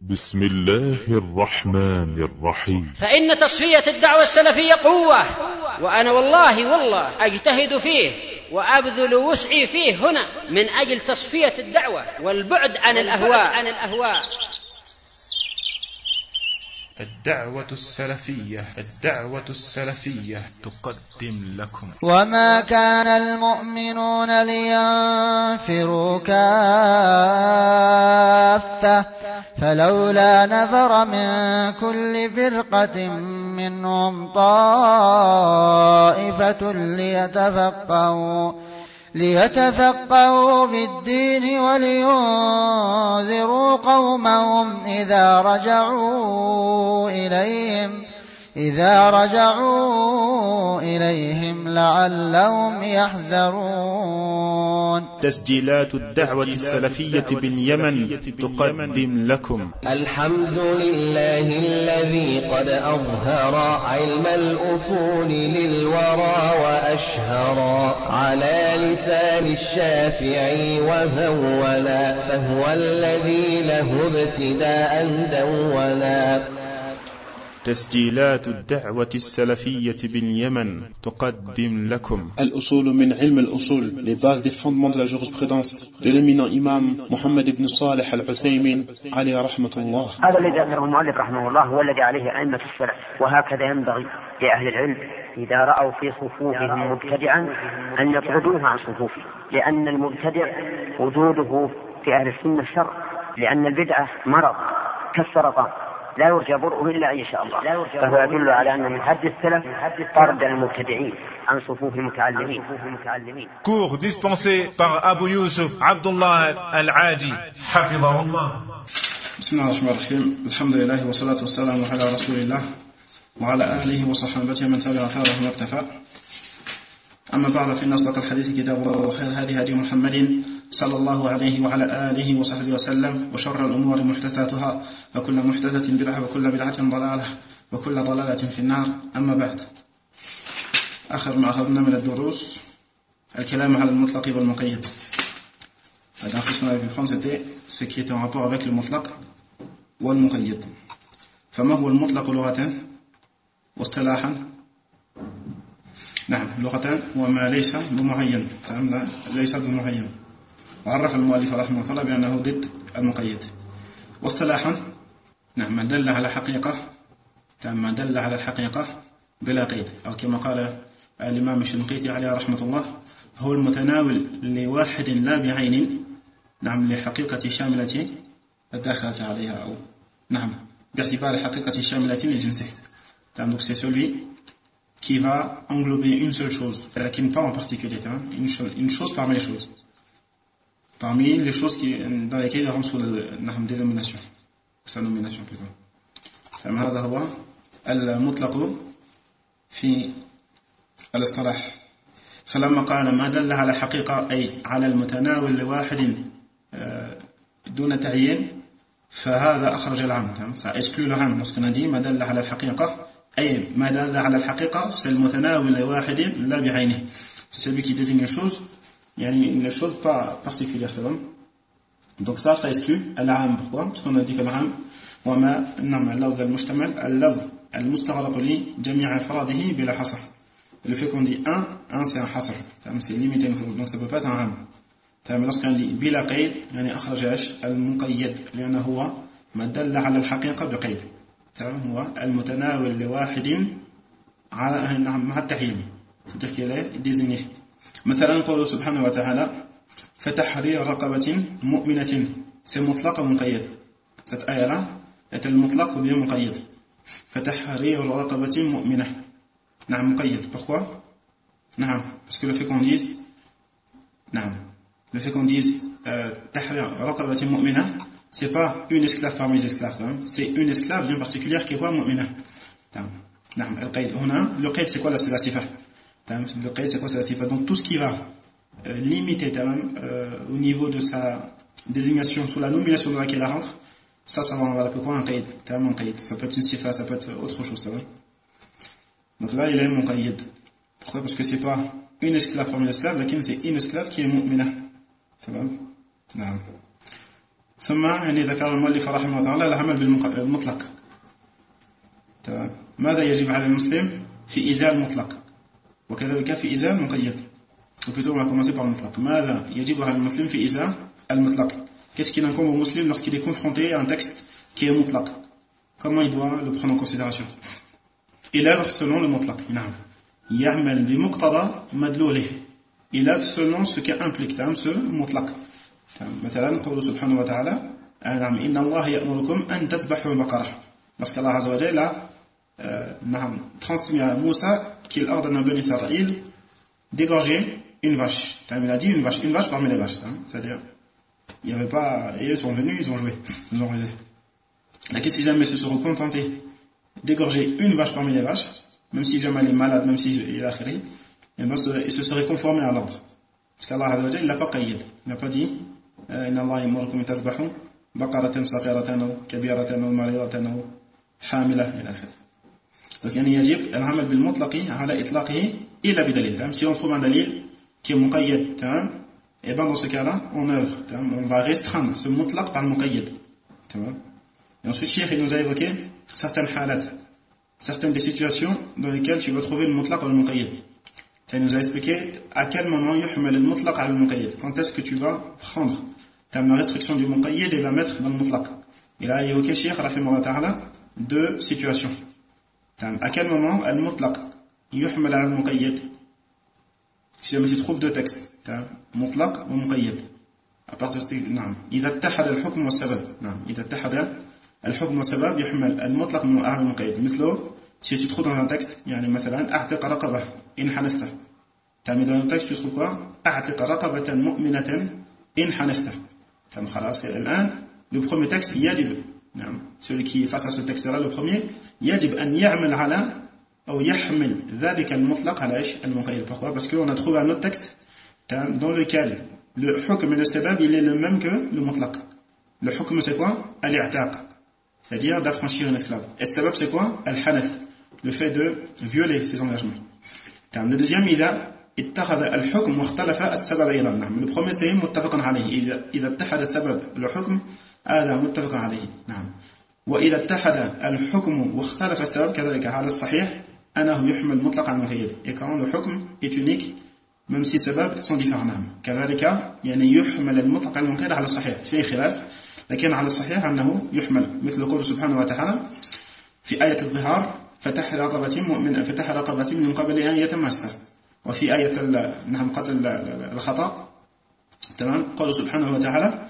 بسم الله الرحمن الرحيم. فإن تصفية الدعوة السلفية قوة، وأنا والله أجتهد فيه وأبذل وسعي فيه هنا من أجل تصفية الدعوة والبعد عن الأهواء. الدعوة السلفية تقدم لكم. وما كان المؤمنون لينفروا كافة فلولا نفر من كل فرقة منهم طائفة ليتفقهوا في الدين ولينذروا قومهم إذا رجعوا إليهم لعلهم يحذرون. تسجيلات الدعوة السلفية باليمن تقدم لكم. الحمد لله الذي قد أظهر علم الأصول للورى وأشهر على لسان الشافعي وهولا، فهو الذي له ابتداء دولا. تسجيلات الدعوة السلفية باليمن تقدم لكم الأصول من علم الأصول, les bases des fondements de la jurisprudence de l'éminent imam Mohammed ibn Salih al-Uthaymin عليه رحمة الله. هذا الذي ذكره المؤلف رحمه الله هو الذي عليه أئمة السلف، وهكذا ينبغي لأهل العلم إذا رأوا في صفوفهم مبتدعا أن يطردوه عن صفوفه، لأن المبتدع وجوده في أهل السنة شر، لأن البدعة مرض كالسرطان لا يرجى برؤه إلا إن شاء الله، فهو يدل على أن من حد السلف طرد المبتدعين عن صفوف المتعلمين. Cours dispensé par Abu Yusuf Abdullah Al-Adi حفظه الله. بسم الله الرحمن الرحيم. الحمد لله والصلاة والسلام على رسول الله وعلى آله وصحبه من تبع أثاره واقتفى. أما بعد، فإن أصدق الحديث كتاب الله، وخير هذه هدي محمد صلى الله عليه وعلى آله وصحبه وسلم، وشر الأمور محدثاتها، وكل محدثة بدعة، وكل بدعة ضلالة، وكل ضلالة في النار. أما بعد، آخر ما أخذنا من الدروس الكلام على المطلق والمقيد. La dernière chose qu'on avait pu prendre, c'était ce qui était en rapport avec le mutlaq والمقيد. فما هو المطلق لغة واصطلاحا؟ نعم، لغة هو ما ليس بمعين، ليس بمعين، وعرف المؤلف رحمه الله بأنه ضد المقيد. واصطلاحا نعم ما دل على حقيقة، ما دل على الحقيقة بلا قيد، أو كما قال الإمام الشنقيطي عليه رحمة الله هو المتناول لواحد لا بعين، نعم لحقيقة شاملة الداخلة عليها، أو نعم باعتبار حقيقة شاملة لجنسه. Donc c'est celui qui va englober une seule chose, qui n'est pas en particulier, une chose parmi les choses. Parmi les choses dans lesquelles il rentre sous la dénomination, sa nomination plutôt. هذا هو المطلق في الاصطلاح. فلما قال ما دل على حقيقة أي على المتناول لواحد دون تعيين، فهذا أخرج العام. ça exclut le عام. lorsqu'on a dit ما دل على الحقيقة أي ما دل على الحقيقة, c'est le متناول لواحد لا بعينه, c'est celui qui désigne une chose, une chose pas particulière. Donc ça exclut العام. Pourquoi? Parce qu'on a dit que العام وما نعم اللفظ المشتمل اللفظ المستغرق لجميع أفراده بلا حصر. Le fait qu'on dit un c'est un hasr, c'est limité, donc ça peut pas être un عام. Mais lorsqu'on dit بلا قيد يعني أخرج المقيد، لأنه هو ما دل على الحقيقة بقيد. هو المتناول لواحد على مع التعيين، c'est-à-dire qu'il est désigné. مثلا قوله سبحانه وتعالى فتحرير رقبة مؤمنة، c'est مطلق ومقيد. cette آية-là est المطلق ou bien مقيد. فتحرير رقبة مؤمنة نعم مقيد. Pourquoi? نعم parce que le fait qu'on dise تحرير رقبة مؤمنة, c'est pas une esclave parmi les esclaves, c'est une esclave bien particulière qui est quoi? Mu'mina. نعم القيد هنا, le qaid c'est quoi? La sifa. Le qaid c'est quoi? C'est la sifa. Donc tout ce qui va limiter au niveau de sa désignation sous la nomination dans laquelle elle rentre, ça va l'appeler quoi? Un qaid. Un qaid. Ça peut être une sifa, ça peut être autre chose. Donc là il est muqayyid. Pourquoi? Parce que c'est pas une esclave parmi les esclaves, mais c'est une esclave qui est mu'mina. ثم يعني ذكر المؤلف رحمه الله تعالى العمل بالمطلق. تمام. ماذا يجب على المسلم في إزاء المطلق وكذلك في إزاء المقيد. Plutôt on va commencer par le mutlaq. ماذا يجب على المسلم في إزاء المطلق. Qu'est-ce qu'il incombe au musulman lorsqu'il est confronté à un texte qui est mutlaq? Comment il doit le prendre en considération? Il œuvre selon le mutlaq. نعم. يعمل بمقتضى مدلوله. Il œuvre selon ce qu'implique ce mutlaq. مثلا قول سبحانه وتعالى إن الله يأمركم أن تذبحوا بقرة. Parce qu'Allah Azza wa Jalla transmis à Moussa qu'il ordonne à Bani Israël d'égorger une vache. Il a dit une vache parmi les vaches. C'est-à-dire, il n'y avait pas. Et eux sont venus, ils ont joué. Ils ont rusé. Et si jamais ils se seront contentés d'égorger une vache parmi les vaches, même si jamais elle est malade, même si il a khiri, et ben, ils se seraient conformés à l'ordre. Parce qu'Allah Azza wa Jalla, il n'a pas qayyid. Il n'a pas dit Inna Allah yamurukum an tadhbahu baqaratan saghiratan aw kabiratan aw maridatan aw hamila ila akhir. Donc يعني يجب العمل بالمطلق على إطلاقه إلا بدليل. Si on trouve un dalil qui est muqayyad, et ben dans ce cas-là, on œuvre. On va restreindre ce mutlaq par le muqayyad. Et ensuite, Cheikh il nous a évoqué certaines halat, certaines des situations dans lesquelles tu vas trouver le mutlaq ou le muqayyad. Il nous a expliqué à quel moment yuhmal le mutlaq à le muqayyad. Quand est-ce que tu vas prendre la restriction du muqayyad et la mettre dans le mutlaq. Il a évoqué Cheikh rahimahullah ta'ala deux situations. À quel moment al-mutlaq yuhmal al-muqayyad? Si jamais tu trouves deux textes, mutlaq ou muqayyad, à partir de نعم إذا اتحد الحكم والسبب نعم إذا اتحد الحكم والسبب يحمل المطلق على المقيد. مثله si tu trouves dans un texte يعني مثلا أعتق رقبة إن حنست. Dans un texte tu trouves quoi? أعتق رقبة مؤمنة إن حنست. خلاص الآن le premier texte يجب نعم celui qui est face à ce texte-là le premier يجب أن يعمل على أو يحمل ذلك المطلق على إيش المقيد. Pourquoi? Parce qu'on a trouvé un autre texte dans lequel le hukm et le sabab il est le même que le mutlaq. Le hukm c'est quoi? Al-i'taq, c'est-à-dire d'affranchir un esclave. Et le sabab c'est quoi? Al-hanath, le fait de violer ses engagements. Le deuxième إذا اتخذ الحكم واختلف السبب أيضا. نعم. Le premier c'est متفق عليه. إذا اتحد السبب بالحكم هذا متفق عليه. نعم. وإذا اتحد الحكم واختلف السبب كذلك على الصحيح أنه يحمل مطلق على المقيد. Et quand le hukm est unique même si les sabab sont différents. نعم. كذلك يعني يحمل المطلق على المقيد على الصحيح فيه خلاف لكن على الصحيح أنه يحمل مثل قول سبحانه وتعالى في آية الظهار فتح رقبة من قبل أن يتمسك. وفي آية نعم قتل الخطأ تمام قال سبحانه وتعالى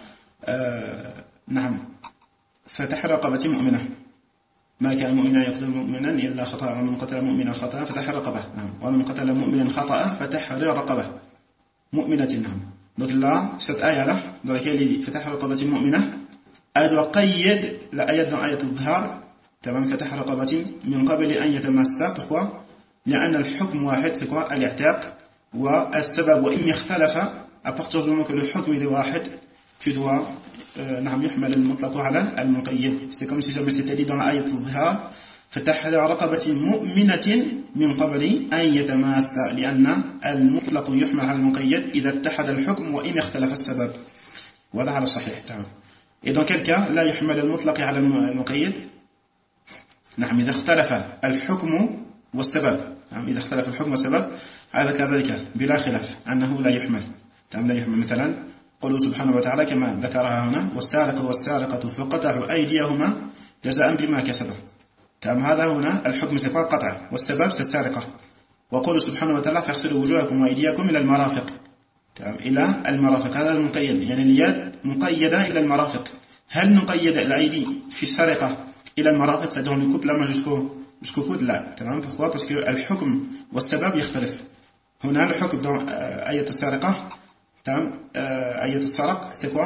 نعم فتح رقبة مؤمنة ما كان مؤمنا يقتل مؤمنا إلا خطأ ومن قتل مؤمنا خطأ فتح رقبة نعم ومن قتل مؤمنا خطأ فتحرير رقبة مؤمنة. نعم. Donc là cette ayah là dans laquelle il dit فتح رقبة مؤمنة elle doit قيد l'ayat dans ayat al-dhar تمام فتح رقبة من قبل أن يتمسك. Pourquoi? لأن الحكم واحد c'est quoi? الاعتاق والسبب وإن يختلف à partir du moment que le hukm est واحد tu dois نعم يحمل المطلق على المقيد. C'est comme si jamais c'était dit dans l'ayat al-dhar فتحرير رقبة مؤمنة من قبل أن يتماسى لأن المطلق يحمل على المقيد إذا اتحد الحكم وإن اختلف السبب. وهذا على الصحيح. تمام. Et dans quel cas لا يحمل المطلق على المقيد؟ نعم إذا اختلف الحكم والسبب. نعم إذا اختلف الحكم والسبب هذا كذلك بلا خلاف أنه لا يحمل. تمام لا يحمل. مثلا قوله سبحانه وتعالى كما ذكرها هنا والسارق والسارقة فقطعوا أيديهما جزاء بما كسبوا. تمام هذا هنا الحكم c'est quoi? قطع والسبب c'est السارقة. وقوله سبحانه وتعالى فاغسلوا وجوهكم وأيديكم إلى المرافق. تمام إلى المرافق هذا المقيد يعني اليد مقيدة إلى المرافق. هل نقيد الأيدي في السرقة إلى المرافق c'est-à-dire on lui coupe la main jusqu'au coude là. تمام. Pourquoi? Parce que الحكم والسبب يختلف. هنا الحكم dans آية السرقة تمام آية السرق c'est quoi?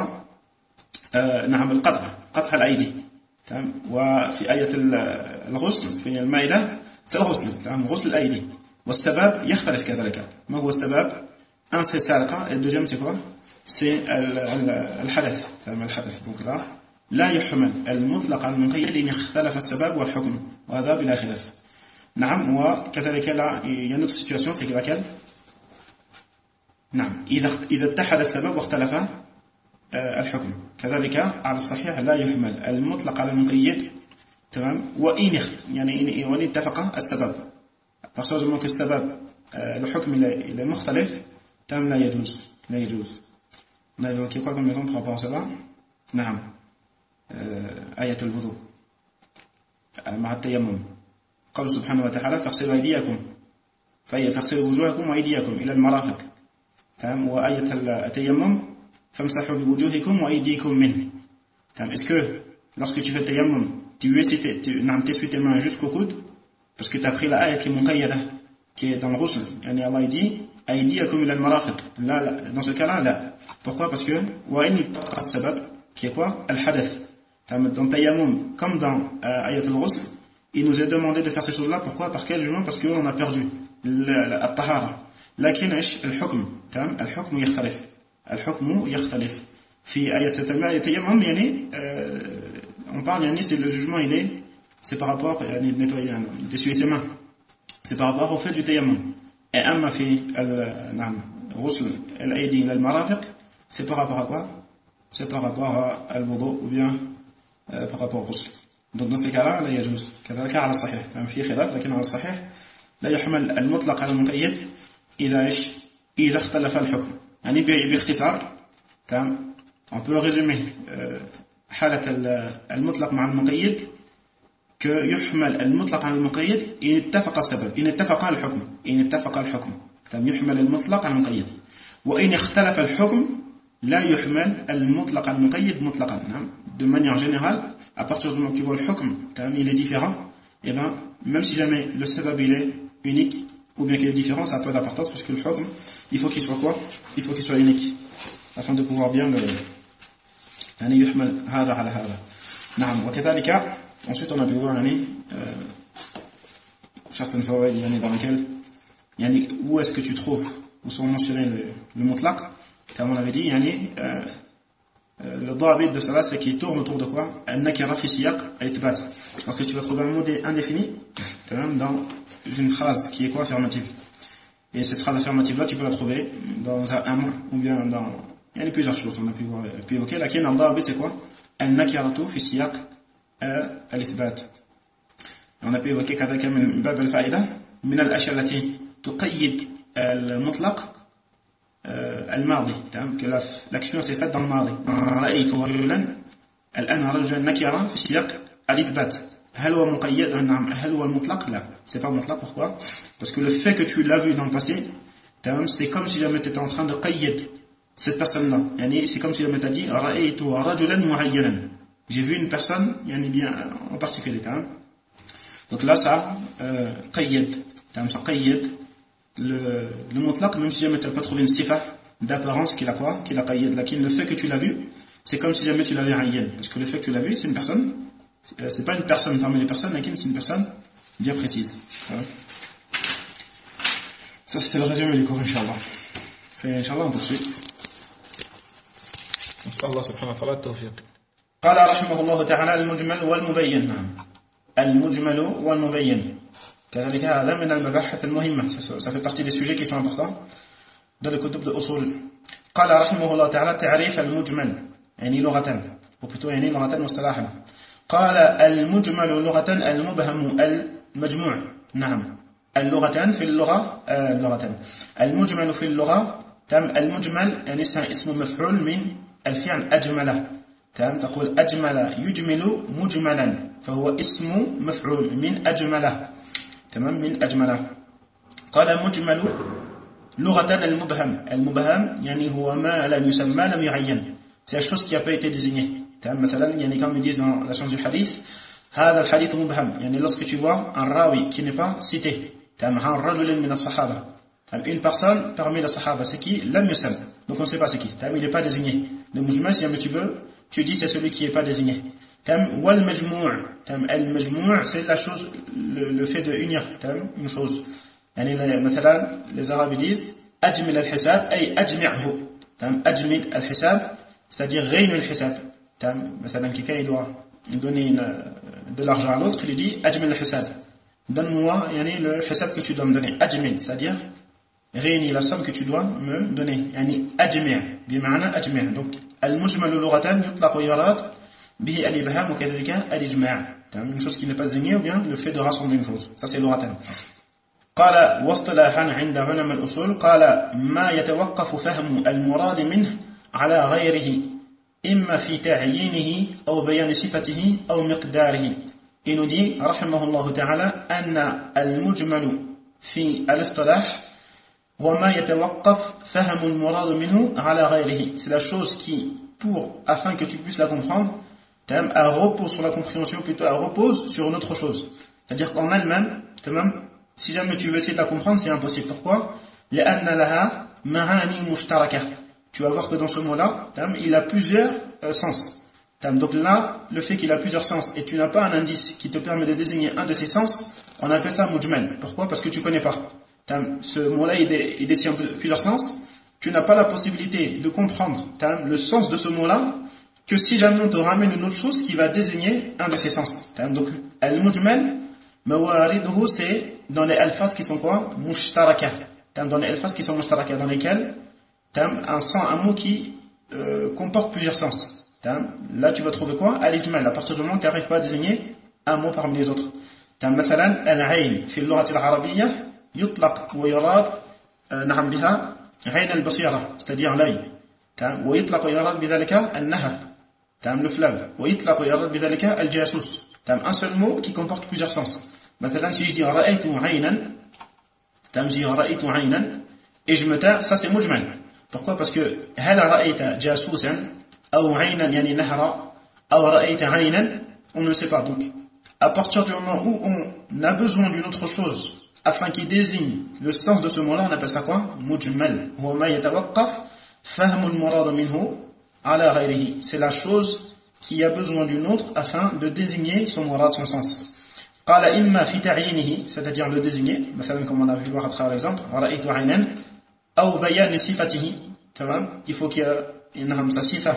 نعم القطع قطع الأيدي. تمام. وفي آية الغسل في المائدة c'est الغسل. تمام غسل الأيدي. والسبب يختلف كذلك. ما هو السبب؟ un c'est السرقة et le deuxième c'est quoi? c'est الحدث. تمام الحدث. donc là لا يحمل المطلق على المقيد إن اختلف السبب والحكم وهذا بلا خلاف. نعم. وكذلك là il y a une autre situation c'est laquelle؟ نعم إذا اتحد السبب واختلف الحكم. كذلك على الصحيح لا يحمل المطلق على المقيد، تمام، وإن يعني وإن اتفق السبب. parce que السبب الحكم il est مختلف، تمام، لا يجوز. On a évoqué quoi comme exemple par rapport à cela؟ نعم، آية الوضوء مع التيمم. قال سبحانه وتعالى فاغسلوا أيديكم، فاغسلوا وجوهكم وأيديكم إلى المرافق، تمام، وآية التيمم فامسحوا بوجوهكم وأيديكم منه. تمام. Est-ce que lorsque tu fais le tayammum, tu essuies tes mains jusqu'au coude parce que tu as pris la ayat qui est muqayyada, qui est dans le ghusl, yani Allah dit aydiyakum ila al-marafiq. Là, dans ce cas-là, là. Pourquoi? Parce que wa in as-sabab, qui est quoi? Al-hadath. Dans tayammum comme dans ayat al-ghusl, il nous est demandé de faire ces choses-là. Pourquoi? Par quel argument? Parce qu'on a perdu الطهارة. لكن ايش الحكم؟ تمام، الحكم يختلف في آية التيمم. يعني on parle يعني c'est le jugement c'est par rapport يعني nettoyer d'essuyer ses mains, c'est par rapport au fait du tayammum. Et أما في غسل الأيدي إلى المرافق, c'est par rapport à quoi? C'est par rapport à الوضوء ou bien par rapport au ghusl. Donc dans ces cas-là لا يجوز. كذلك على الصحيح، في خلاف، لكن على الصحيح لا يحمل المطلق على المقيد إذا اختلف الحكم. يعني باختصار، تمام، on peut résumer حالة المطلق مع المقيد كيحمل المطلق على المقيد إن اتفق السبب، إن اتفق الحكم، تمام، يحمل المطلق على المقيد. وإن اختلف الحكم لا يحمل المطلق على المقيد مطلقا. نعم. De manière générale, à partir du moment où tu vois le hukm, il est différent, et ben même si jamais le sabab il est unique ou bien qu'il est différent, ça a peu d'importance parce que le hukm, il faut qu'il soit quoi? Il faut qu'il soit unique afin de pouvoir bien le يعني يحمل هذا على هذا. نعم. وكذلك ensuite on a pu voir certaines fawaid dans lesquelles où est-ce que tu trouves où sont mentionnés le mutlaq. Comme on avait dit, le dhabit de cela, c'est qu'il tourne autour de quoi? An-nakira fi siyaq al-ithbat. Lorsque tu vas trouver un mot indéfini dans une phrase qui est quoi? Affirmative. Et cette phrase affirmative là, tu peux la trouver dans un amr ou bien dans plusieurs choses. On a pu évoquer. Lakin al-dhabit, c'est quoi? An-nakiratu fi siyaq al-ithbat. On a pu évoquer كذلك من باب الفائدة من الأشياء التي تقيد المطلق الماضي. تمام، que l'action s'est faite dans le ماضي. رأيت رجلا الآن رجلا نكرة في سياق الإثبات. هل هو مقيد؟ نعم. هل هو المطلق؟ لا, c'est pas mutlaq. Pourquoi? Parce que le fait que tu l'as vu dans le passé, c'est comme si jamais tu étais en train de qayyid cette personne-là. C'est comme si jamais tu as dit رأيت رجلا معينا. J'ai vu une personne bien en particulier. Donc là ça qayyid. Ça qayyid le mutlaq, même si jamais tu n'as pas trouvé une sifa d'apparence qu'il a quoi? Qu'il a qayyid. Le fait que tu l'as vu, c'est comme si jamais tu l'avais ayyan. Parce que le fait que tu l'as vu, c'est une personne, c'est pas une personne parmi les personnes, c'est une personne bien précise. Ça c'était le résumé du cours, Inch'Allah. Inch'Allah on poursuit. Allah subhanahu wa ta'ala tawfiq. قال رحمه الله تعالى المجمل والمبين. المجمل والمبين كذلك هذا من المباحث المهمة. Ça fait partie des sujets qui sont importants dans le كتب de usul. قال رحمه الله تعالى تعريف المجمل لغة ou plutôt لغة مصطلحا. قال المجمل لغة المبهم المجموع. نعم. اللغة في اللغة المجمل في اللغة. المجمل اسم مفعول من الفعل أجمله. تقول أجمل يجمل مجملا فهو اسم مفعول من أجمله. تمام، من أجمله. قال مجمل لغة المبهم هو ما لم يسمى لم يعين. C'est la chose qui n'a pas été désignée. مثلا comme ils disent dans la science du hadith, هذا الحديث مبهم. Lorsque tu vois un rawi qui n'est pas cité, رجل من الصحابة, une personne parmi les sahaba, c'est qui? لم يسمى. Donc on ne sait pas c'est qui. Il n'est pas désigné. Le mujmal, si jamais tu veux, tu dis c'est celui qui n'est pas désigné. wal majmou', c'est la chose, le fait de unir une chose. مثلا les arabes disent ajmil al-hisab ay ajmi'hu. ajmil al-hisab, c'est-à-dire réunir le hisab. مثلا quelqu'un il doit donner de l'argent à l'autre, il lui dit ajmil al-hisab, donne-moi le hisab que tu dois me donner. Ajmil, c'est-à-dire réunis la somme que tu dois me donner. يعني أجمع بمعنى أجمع. Donc المجمل لغة يطلق ويراد به الإبهام وكذلك الإجماع. Une chose qui n'est pas désignée ou bien le fait de rassembler une chose. Ça c'est لغة. قال واصطلاحا عند علماء الأصول قال ما يتوقف فهم المراد منه على غيره إما في تعيينه أو بيان صفته أو مقداره. Il nous dit رحمه الله تعالى أن المجمل في الاصطلاح وما يتوقف فهم المراد منه على غيره. C'est la chose qui, afin que tu puisses la comprendre, elle repose sur la compréhension, plutôt elle repose sur une autre chose. C'est-à-dire qu'en elle-même, si jamais tu veux essayer de la comprendre, c'est impossible. Pourquoi? لأن لها معاني مشتركة. Tu vas voir que dans ce mot-là, il a plusieurs sens. Donc là, le fait qu'il a plusieurs sens et tu n'as pas un indice qui te permet de désigner un de ces sens, on appelle ça mujmal. Pourquoi? Parce que tu ne connais pas. Ce mot-là, il détient plusieurs sens. Tu n'as pas la possibilité de comprendre le sens de ce mot-là que si jamais on te ramène une autre chose qui va désigner un de ces sens. Donc, al-mujmal, mawariduhu, c'est dans les alphas qui sont quoi? Mushtaraka. Dans les alphas qui sont mushtaraka, dans lesquels un mot qui comporte plusieurs sens. Là, tu vas trouver quoi? Al-ijmal, à partir du moment où tu n'arrives pas à désigner un mot parmi les autres. مثلا العين في اللغة العربية يطلق ويراد نعم بها عين البصيرة c'est-à-dire l'œil ويطلق ويراد بذلك النهر le fleuve ويطلق ويراد بذلك الجاسوس un seul mot qui comporte plusieurs sens. مثلا si je dis رأيت عينا je dis رأيت عينا et je me tais, ça c'est mujmal. Pourquoi? Parce que هل رأيت جاسوسا أو عينا يعني نهرا أو رأيت عينا on ne sait pas. Donc à partir du moment où on a besoin d'une autre chose afin qu'il désigne le sens de ce mot-là, on appelle ça quoi? Mujmal. C'est la chose qui a besoin d'une autre afin de désigner son murad, son sens. C'est-à-dire le désigner, comme on a vu voir à travers l'exemple, il faut qu'il y ait sa sifa.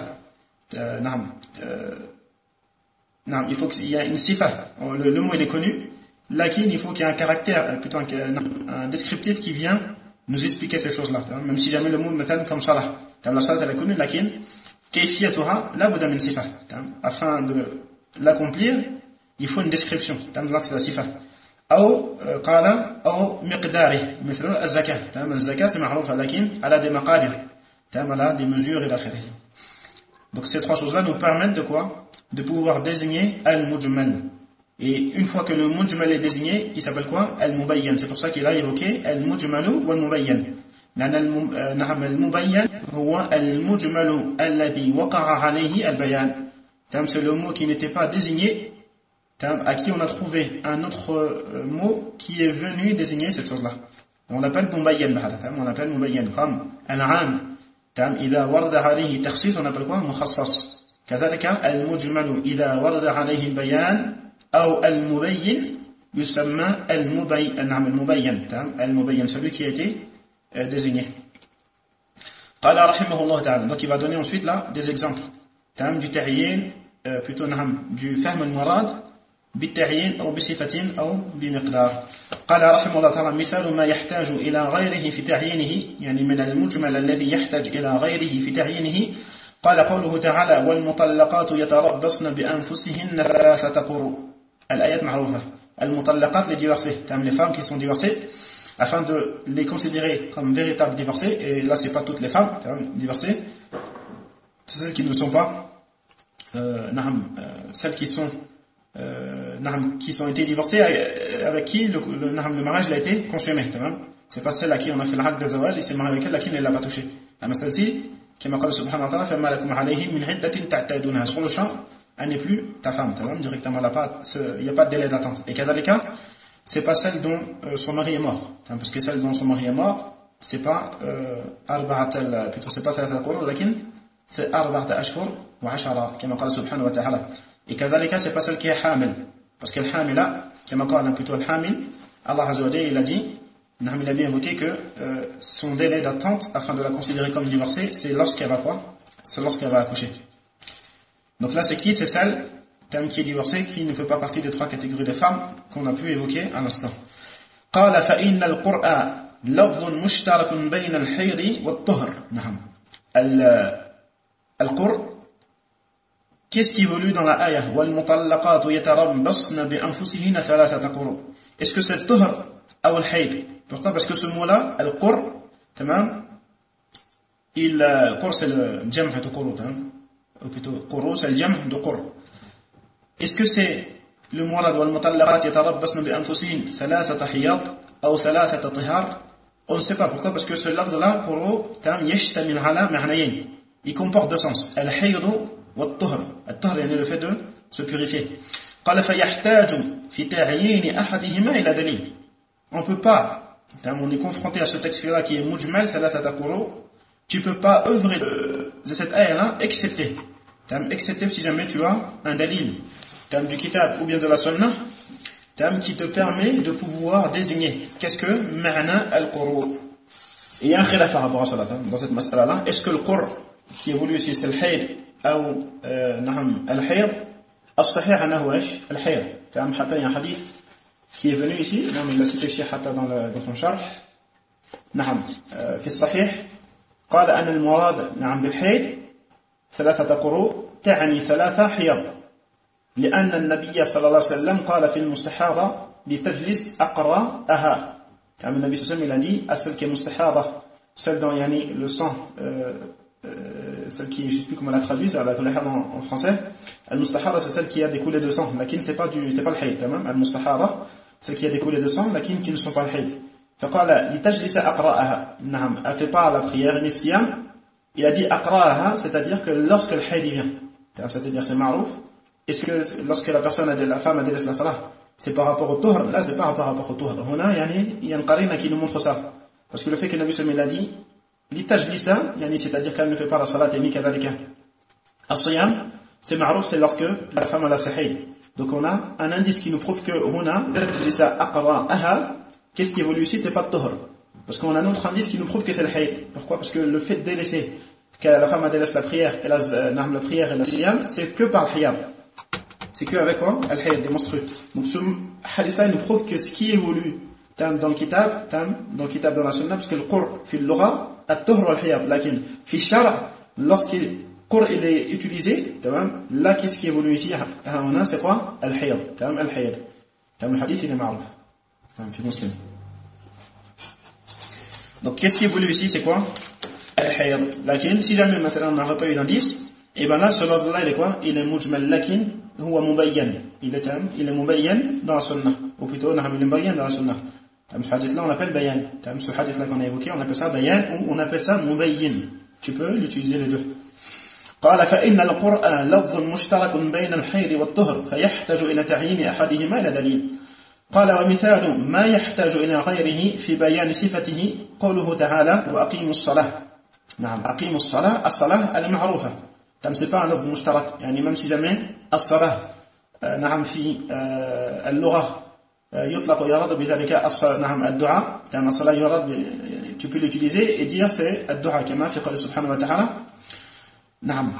Il faut qu'il y ait une sifa. Le mot il est connu. Lakin, il faut qu'il y ait un caractère, plutôt un descriptif qui vient nous expliquer ces choses-là. Même si jamais le mot comme salah. La salah elle est connue, lakin, kayfiyatuha la budda min sifa. Afin de l'accomplir, il faut une description. Donc c'est la sifa. Ou qala ou miqdari. مثل الزكاة. الزكاة c'est معروف, lakin elle a des maqadir. Elle a des mesures et l'akhirah. Donc ces trois choses-là nous permettent de quoi? De pouvoir désigner al-mujmal. Et une fois que le mujmal est désigné, il s'appelle quoi? Al-mubayyan. C'est pour ça qu'il a évoqué al-mujmalu wal-mubayyan. Al-mubayyan huwa al-mujmalu alladhi waqa'a alayhi al-bayan. C'est le mot qui n'était pas désigné, à qui on a trouvé un autre mot qui est venu désigner cette chose-là. On l'appelle mubayyan. On l'appelle mubayyan. Comme al-'am. إذا ورد عليه تخصيص on appelle quoi? مخصص. كذلك المجمل إذا ورد عليه البيان أو المبين يسمى المبين. المبين, celui qui a été désigné. قال رحمه الله تعالى. Donc il va donner ensuite là des exemples du ta'yin, plutôt du fahm al-murad بالتعيين أو بصفة أو بمقدار. قال رحمه الله تعالى مثال ما يحتاج إلى غيره في تعيينه, يعني من المجمل الذي يحتاج إلى غيره في تعيينه. قال قوله تعالى والمطلقات يتربصن بأنفسهن ثلاثة قروء. الآيات معروفة. المطلقات les divorcées, les femmes qui sont divorcées, afin de les considérer comme véritables divorcées. Et là c'est pas toutes les femmes divorcées, c'est celles qui ne sont pas celles qui ont été divorcées, avec qui le mariage a été consommé. C'est pas celle à qui on a fait l'acte de zawaj et c'est marié avec elle, à qui elle ne l'a pas touché. Mais celle-ci, comme قال سبحانه وتعالى فما لكم عليهم من عدة تعتادونها, sur le champ elle n'est plus ta femme, directement, il n'y a pas de délai d'attente. Et kadhalika, c'est pas celle dont son mari est mort, parce que celle dont son mari est mort, c'est pas plutôt c'est pas ثلاثة قروء, lakin c'est 4 أشهر و10, كما قال سبحانه وتعالى. Et kadhalika, c'est pas celle qui est hamil, parce que le hamila, كما قال plutôt le hamil, Allah Azza wa Jalla il a dit, il a bien évoqué que son délai d'attente, afin de la considérer comme divorcée, c'est lorsqu'elle va quoi? C'est lorsqu'elle va accoucher. Donc là, c'est qui? C'est celle qui est divorcée, qui ne fait pas partie des 3 catégories de femmes qu'on a pu évoquer à l'instant. قال فإن القرآن لفظ مشترك بين الحيض والطهر. نعم. القر, qu'est-ce qui évolue dans la ayah والمطلقات يتربصن بأنفسهن ثلاثة قروء. Est-ce que c'est le طهر ou le hayd? Pourquoi? Parce que ce mot-là, القر, تمام, قر c'est le جمع de قروء, ou plutôt قروء c'est le جمع de قر. Est-ce que c'est le murad والمطلقات يتربصن بأنفسهن ثلاثة حيض أو ثلاثة طهار? On ne sait pas. Pourquoi? Parce que ce lafz-là, قروء, يشتمل على معنيين. Il comporte deux sens. الحيض والطهر. الطهر يعني le fait de se purifier. قال فيحتاج في تعيين أحدهما إلى دليل. On ne peut pas, on est confronté à ce texte-là qui est mujmal ثلاثة قروء. Tu ne peux pas œuvrer de cette ayah-là excepté si jamais tu as un dalil du kitab ou bien de la sunnah qui te permet de pouvoir désigner qu'est-ce que ma'na al-quru. Il y a un khilaf par rapport à cela dans cette mas'ala-là. Est-ce que le qur qui évolue ici c'est le hayd ou al-hayd? الصحيح أنه إيش الحيض. حتى il y a un hadith qui est venu ici, il l'a cité Cheikh حتى dans son sharh. نعم في الصحيح قال أن المراد نعم بالحيض ثلاثة قروء تعني ثلاثة حيض لأن النبي صلى الله عليه وسلم قال في المستحاضة لتجلس أقراءها. كما النبي صلى الله عليه وسلم il a dit à celle qui est mustahada, celle dont yani le sang celle qui, je ne sais plus comment la traduit en français, al-mustahada c'est celle qui a des coulées de sang, lakin c'est pas le hayd, al-mustahada celle qui a des coulées de sang, lakin qui ne sont pas le hayd. فقال لتجلس أقراءها. نعم, elle fait pas la prière ni siyam. Il a dit أقراءها, c'est-à-dire que lorsque le hayd vient, c'est-à-dire c'est ma'rouf. Est-ce que lorsque la femme délaisse la salah, c'est par rapport au tuhr? Là, c'est pas par rapport au tuhr. Il y a une qarina qui nous montre ça. Parce que le fait que le Nabi sallallahu alayhi wa sallam a dit litajlisa, c'est-à-dire qu'elle ne fait pas la salat et ni kadhalika as-siyam, c'est ma'rouf, c'est lorsque la femme a la hayd. Donc on a un indice qui nous prouve que huna litajlisa aqra'aha, qu'est-ce qui évolue ici? C'est pas le tuhr. Parce qu'on a un autre indice qui nous prouve que c'est le hayd. Pourquoi? Parce que le fait de délaisser, que la femme délaisse la prière et la prière et la siyam, c'est que par le hiyab. C'est que avec quoi? Al-hayd, des menstrues. Donc ce hadith-là nous prouve que ce qui évolue dans le kitab, dans la sunna, parce que le qur, fi al-lugha, at-tuhr wal-hiyab. Lakin, fi shar', lorsque le qur il est utilisé, là, qu'est-ce qui évolue ici? C'est quoi? Al-hayd. Al-hayd. Le hadith, il est ma'rouf. Fi muslim. Donc, qu'est-ce qui évolue ici? C'est quoi? Al-hayd. Lakin, si jamais, maintenant, on n'a pas eu d'indice, et ben là, ce lafz-là, il est quoi? Il est mujmal, lakin, huwa mubayyan. Il est mubayyan dans la sunnah. Ou plutôt, il est mubayyan dans la sunnah. Ce hadith-là, on appelle bayan. Ce hadith-là qu'on a évoqué, on appelle ça bayan ou on appelle ça mubayyin. Tu peux l'utiliser les deux. قال فإن القرآن لفظ مشترك بين الحيض والطهر فيحتاج إلى تعيين أحدهما إلى دليل. قال ومثال ما يحتاج إلى غيره في بيان صفته قوله تعالى وأقيموا الصلاة. نعم أقيموا الصلاة المعروفة. c'est pas un lafz mushtarak, يعني même si jamais الصلاة نعم في اللغة يطلق ويراد بذلك نعم الدعاء. الصلاة يراد, tu peux l'utiliser et dire c'est الدعاء كما في قول سبحانه وتعالى نعم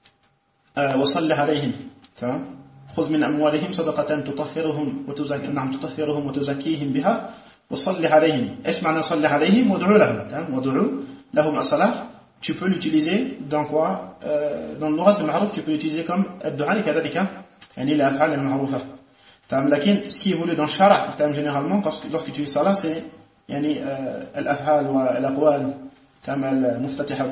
وصل عليهم. تمام, خذ من أموالهم صدقة تطهرهم وتزكيهم بها وصل عليهم. إيش معنى صل عليهم؟ وادعوا لهم. وادعوا لهم الصلاة. Tu peux l'utiliser dans quoi? Dans le lugha c'est ma'rouf, tu peux l'utiliser comme ad-du'a et kadhalika, yani l'af'al al-ma'roufa. Lakin ce qui évolue dans le shara' généralement lorsque tu dis salat c'est yani al-af'al wa al-aqwal al-muftatiha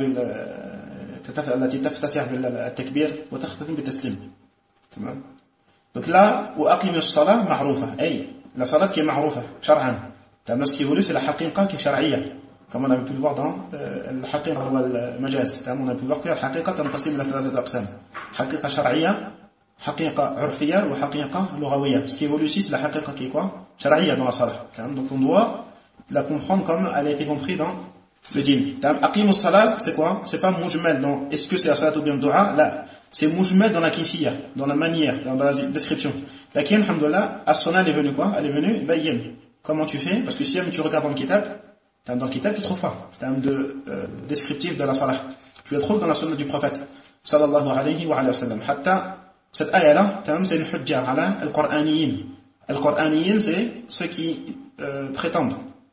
التي تفتتح بالتكبير وتختتم بالتسليم. تمام. Donc là وأقيم الصلاة معروفة, أي la salat qui est معروفة شرعا. Ce qui évolue c'est la haqiqa qui est shar'iyya. Comme on a pu le voir dans le haqiqa ou le majaz. On a pu voir que la haqiqa تنقسم إلى ثلاثة أقسام. حقيقة شرعية, حقيقة عرفية وحقيقة لغوية. Ce qui évolue ici c'est la haqiqa qui est quoi? Shar'iyya dans la salat. Donc on doit la comprendre comme elle a été comprise dans le din. Aqimus salat, c'est quoi? C'est pas mujmal dans est-ce que c'est la salat ou bien le dua? Là, c'est mujmal dans la kifiyya, dans la manière, dans la description. Lakin, alhamdoulilah, as-sunnah elle est venue quoi? Elle est venue bayyin. Comment tu fais? Parce que si tu regardes dans le kitab, tu ne trouves pas de descriptif de la salat. Tu le trouves dans la sunna du prophète sallallahu alayhi wa sallam. Hatta cette ayah-là, c'est une hujja ala al-Qur'aniyin. Al-Qur'aniyin, c'est ceux qui prétendent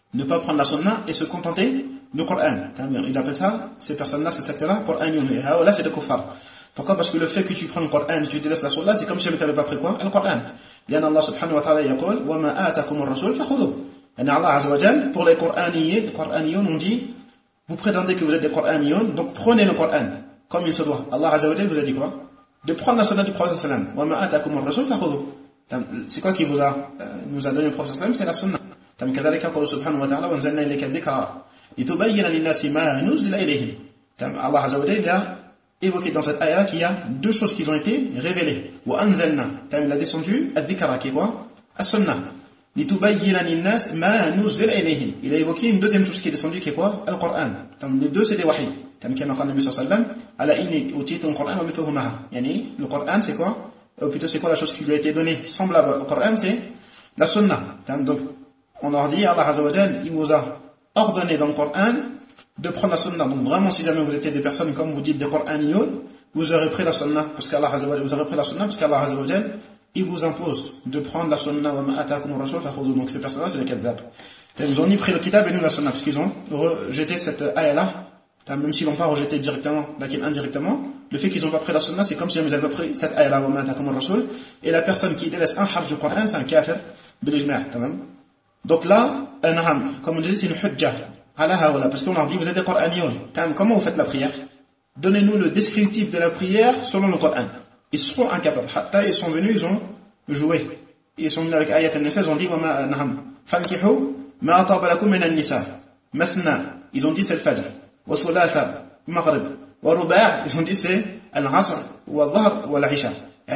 ne pas prendre la sunna et se contenter du Coran. Ils appellent ça, ces personnes-là, ces sectes-là, Coraniyun. Et là, c'est des kuffar. Pourquoi? Parce que le fait que tu prends le Coran et tu délaisses la sunna, c'est comme si tu n'avais pas pris quoi? Le Coran. لأن الله سبحانه وتعالى يقول وما آتاكم الرسول فخذوه. يعني Allah Azza wa Jal, pour les Coraniyun, on dit, vous prétendez que vous êtes des Coraniyun, donc prenez le Coran comme il se doit. Allah Azza wa Jal vous a dit quoi? De prendre la sunna du prophète sallam. وما آتاكم الرسول فخذوه. C'est quoi qui nous a donné le prophète sallam? C'est la sunna. كذلك قال سبحانه وتعالى وأنزلنا إليك الذكر لتبين للناس ما نزل إليهم. Allah Azza wa Jal a évoqué dans cette ayah qu'il y a deux choses qui ont été révélées. وأنزلنا, il a descendu الذكر qui est quoi? السنة. لتبين للناس ما نزل إليهم. Il a évoqué une deuxième chose qui est descendue qui est quoi? Le Coran. Les deux c'est des wahi. كما قال النبي صلى الله عليه وسلم ألا إني أوتيت القرآن ومثله معه. يعني le Coran c'est quoi? Ou plutôt c'est quoi la chose qui lui a été donnée semblable au Coran? C'est la sunna. Donc on leur dit, Allah Azza wa Jal, il vous a ordonné dans le Coran de prendre la sunna. Donc vraiment, si jamais vous étiez des personnes comme vous dites des Coraniyun, vous aurez pris la sunna parce qu'Allah Azza wa Jal, vous aurez pris la sunna parce qu'Allah Azza wa Jal, il vous impose de prendre la sunna. Wa ma atakum ar-rasul fakhudhu. Donc ces personnes-là, c'est les kadhab. Ils ont ni pris le kitab et ni la sunna parce qu'ils ont rejeté cette ayah-là. Même s'ils n'ont pas rejeté directement, mais indirectement, le fait qu'ils n'ont pas pris la sunna, c'est comme si ils avaient pris cette ayah-là. Wa ma atakum ar-rasul. Et la personne qui délaisse un harf du Coran, c'est un kafir bil ijma'. Donc là, comme on disait, c'est une hujjah. Parce qu'on leur dit, vous êtes des Coraniyun. Comment vous faites la prière? Donnez-nous le descriptif de la prière selon le Coran. Ils seront incapables. Ils sont venus, ils ont joué. Ils sont venus avec ayat al-nisa, ils ont dit, فَانْكِحُوا مَا طَابَ لَكُمْ مِنَ النِّسَاءِ مَثْنَى. Ils ont dit, c'est le fajr. وَثُلَاثَ maghrib. وَرُبَاع. Ils ont dit, c'est al-asr, وَالظَّهر, وَالْعِشَاء.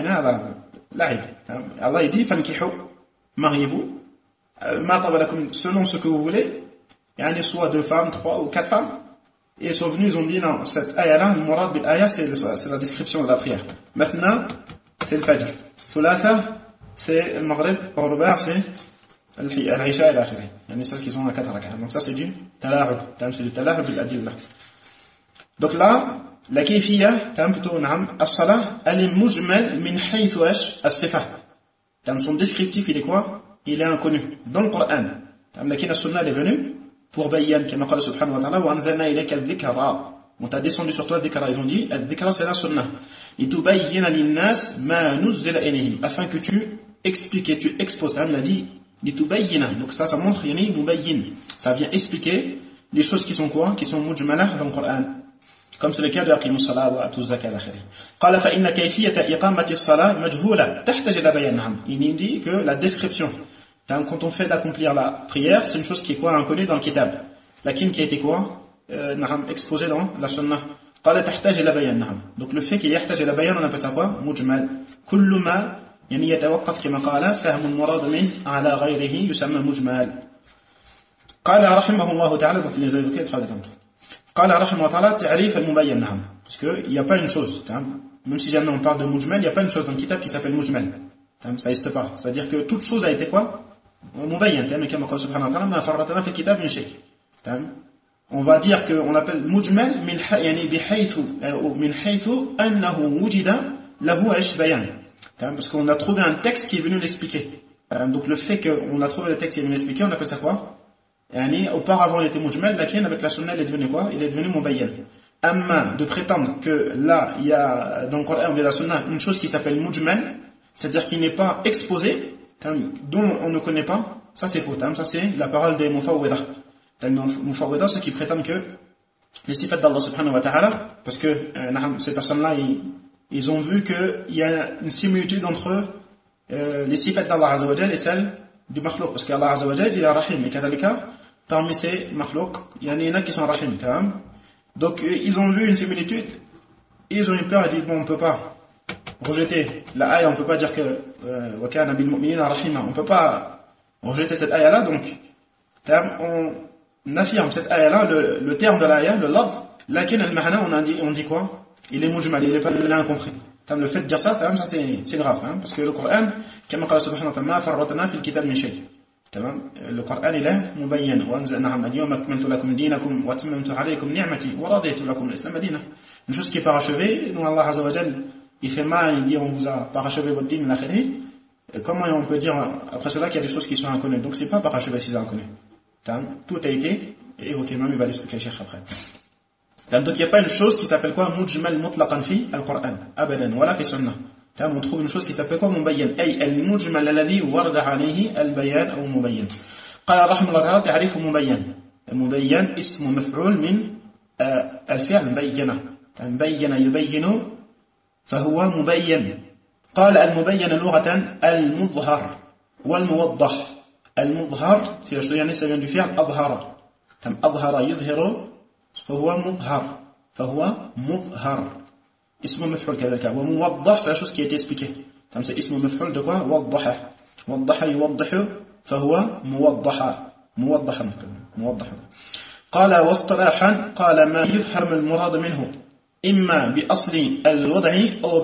Allah, il dit, فَانْكِحُوا, mariez-vous. Selon ce que vous voulez, soit 2 femmes, 3 ou 4 femmes, et ils sont venus, ils ont dit non, cette ayah-là, le murad bil ayah, c'est la description de la prière. Maintenant, c'est le fajr. Thulatha, c'est le maghrib, et ruba' c'est al-isha et l'akhiri. Ceux qui sont à 4 rak'ah. Donc ça, c'est du tala'ub. C'est du tala'ub bil adillah. Donc là, la kayfiyya, plutôt, as-salah, elle est mujmal min haythu as-sifah. Son descriptif, il est quoi? Il est inconnu dans le Coran. La sunna est venue pour bayan, comme Allah subhanahu wa ta'ala, wa anzalna ilayka al-dhikra. On t'a descendu sur toi al-dhikra. Ils ont dit, al-dhikra c'est la sunna. Litubayyina lin-nas ma nuzzila ilayhim. Afin que tu expliques, tu exposes. Il a dit, litubayyina. Donc ça montre, yani, mubayyin. Ça vient expliquer les choses qui sont quoi? Qui sont mujmalah dans le Coran. Comme c'est le cas de aqimus salat wa atuz zakat al-akhiri. قال فإن كيفية إقامة الصلاة مجهولة تحتاج إلى بيان. Il dit que la description, quand on fait d'accomplir la prière, c'est une chose qui est quoi? Inconnue dans le kitab. Lakin qui a été quoi? Exposée dans la sunna. قال تحتاج إلى بيان. Donc le fait qu'il يحتاج إلى بيان, on appelle ça quoi? مجمل. كل ما يعني يتوقف كما قال فهم المراد منه على غيره يسمى مجمل. قال رحمه الله تعالى, donc les évoqués 3 exemples. قال رحمه الله تعالى تعريف المبين. نعم. Parce que il n'y a pas une chose, même si jamais on parle de mujmal, il n'y a pas une chose dans le kitab qui s'appelle mujmal. Ça n'existe pas. C'est-à-dire que toute chose a été quoi? Mubayyan. كما قال سبحانه وتعالى ما فرطنا في الكتاب من شيء. On va dire qu'on appelle mujmal يعني بحيث من حيث أنه وجد له إيش بيان. Parce qu'on a trouvé un texte qui est venu l'expliquer. Donc le fait qu'on a trouvé le texte qui est venu l'expliquer, on appelle ça quoi? Auparavant il était mujmal, lakin avec la sunna il est devenu quoi? Il est devenu mubayyan. Amma de prétendre que là il y a dans le Coran ou dans la sunna une chose qui s'appelle mujmal, c'est-à-dire qui n'est pas exposé, dont on ne connaît pas, ça c'est faux. Ça c'est la parole des mufawwida. Les mufawwida, ceux qui prétendent que les sifat d'Allah subhanahu wa ta'ala, parce que ces personnes-là ils ont vu qu'il y a une similitude entre les sifat d'Allah azza wa jal et celles du makhlouk, parce qu'Allah azza wa jal il est rahim, et kadhalika parmi ces makhlouks il y en a qui sont rahim. Donc ils ont vu une similitude, ils ont eu peur et dit bon, on ne peut pas rejeter la ayah, on ne peut pas dire que wa kana bil mu'minina rahima, on ne peut pas rejeter cette ayah là, donc on affirme cette ayah là, le terme de l'ayah, le lafz, lakin al-ma'na, on dit quoi? Il est mujmal, il n'est pas incompris. Le fait de dire ça, ça c'est grave, parce que le Coran, comme Allah subhanahu wa ta'ala, ma farratna fil kitab min shay. Le Coran il est mubayyan. Wa anzalna al-yawma akmaltu lakum dinakum wa atmamtu alaykum ni'mati wa raditu lakum al-islam dinan. Une chose qui est parachevée, nous Allah azza wa jalla, il fait mal, il dit on vous a parachevé votre din l'akhiri. Comment on peut dire après cela qu'il y a des choses qui sont inconnues? Donc c'est pas parachevé si c'est inconnu. Tout a été évoqué, même il va l'expliquer le cheikh après. Donc il n'y a pas une chose qui s'appelle quoi mujmal mutlaqan fi al-Qur'an abadan wala fi sunnah. On trouve une chose qui s'appelle quoi mubayyan ay al-mujmal alladhi warada alayhi al-bayan aw mubayyan. قال رحمه الله تعالى تعريف مبين. المبين اسم مفعول من الفعل بين. بين يبين فهو مبين. قال المبين لغة المظهر والموضح. المظهر يعني ça vient du fi'l أظهر. أظهر يظهر فهو مظهر. فهو مظهر. اسم مفعول كذلك. وموضح c'est la chose qui a été expliquée. c'est اسم مفعول de quoi وضح. وضح يوضح فهو موضحا. قال واصطلاحا قال ما يفهم المراد منه إما بأصل الوضع أو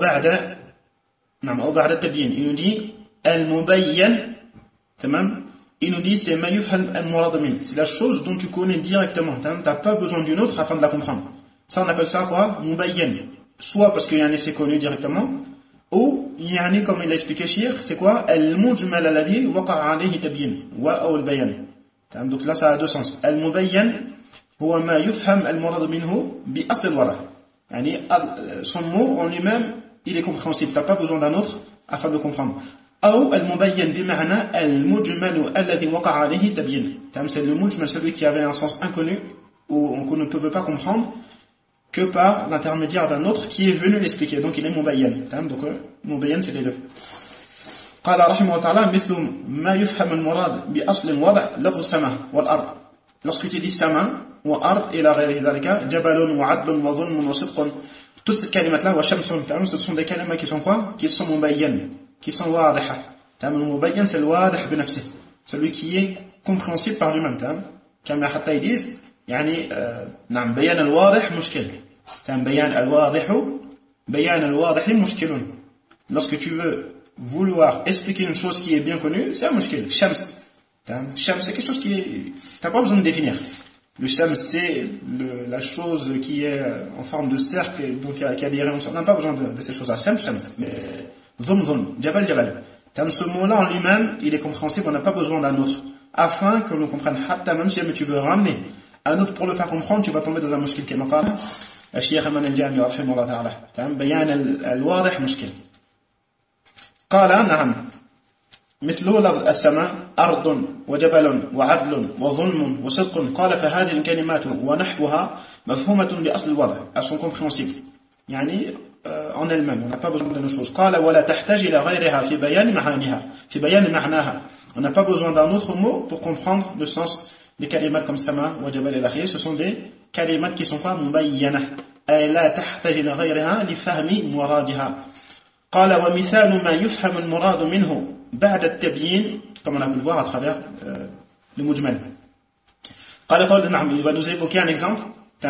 بعد التبيين. Il nous dit المبين تمام. Il nous dit c'est ما يفهم المراد منه. C'est la chose dont tu connais directement. Tu n'as pas besoin d'une autre afin de la comprendre. Ça on appelle ça quoi مبين. Soit parce qu'il y a un essai connu directement, ou يعني comme il a expliqué Cheikh, c'est quoi المجمل الذي وقع عليه تبيين أو البيان. Donc là ça a deux sens. المبين هو ما يفهم المراد منه بأصل الوضع. يعني son mot en lui-même il est compréhensible, tu n'as pas besoin d'un autre afin de le comprendre. أو المبين بمعنى المجمل الذي وقع عليه تبيين. C'est le mujmal, celui qui avait un sens inconnu ou qu'on ne peut pas comprendre que par l'intermédiaire d'un autre qui est venu l'expliquer. Donc il est mubayyan. Donc mubayyan c'est les deux. قال رحمه الله تعالى مثل ما يفهم المراد بأصل الوضع لفظ السماء والأرض. Lorsque tu dis sama ou ard et la غير ذلك جبل وعدل وظلم وصدق, toutes ces kalimat là وشمس, ce sont des kalimat qui sont quoi? Qui sont mubayyan, qui sont واضحة. المبين c'est le واضح بنفسه, celui qui est compréhensible par lui-même. كما حتى ils disent يعني نعم بيان الواضح مشكل. بيان الواضح مشكل. Lorsque tu veux vouloir expliquer une chose qui est bien connue, c'est un mushkil. Shams. Shams, c'est quelque chose qui est... Tu n'as pas besoin de définir. Le shams, c'est la chose qui est en forme de cercle, et donc qui a des rayons. On n'a pas besoin de ces choses-là. Shams, shams. Mais dhum, jabal, jabal. Ce mot-là en lui-même, il est compréhensible, on n'a pas besoin d'un autre. Afin que l'on comprenne. Hatta, même si tu veux ramener un autre pour le faire comprendre, tu vas tomber dans un mushkil qui est maqala. الشيخ أمان الجامي رحمه الله تعالى. بيان الواضح مشكل. قال نعم مثل لفظ السماء أرض وجبل وعدل وظلم وصدق. قال فهذه الكلمات ونحوها مفهومة بأصل الوضع. Elles sont compréhensibles. يعني en elles-mêmes, on n'a pas besoin de nos choses. قال ولا تحتاج إلى غيرها في بيان معانيها. في بيان معناها. On n'a pas besoin d'un autre mot pour comprendre le sens des kalimat comme sama wa jabal et l'akhir. Ce sont des kalimat qui sont pas mubayyana. أي لا تحتاج إلى غيرها لفهم مرادها. قال ومثال ما يفهم المراد منه بعد التبيين, comme on a pu le voir à travers le mujmal. قال نعم, il va nous évoquer un exemple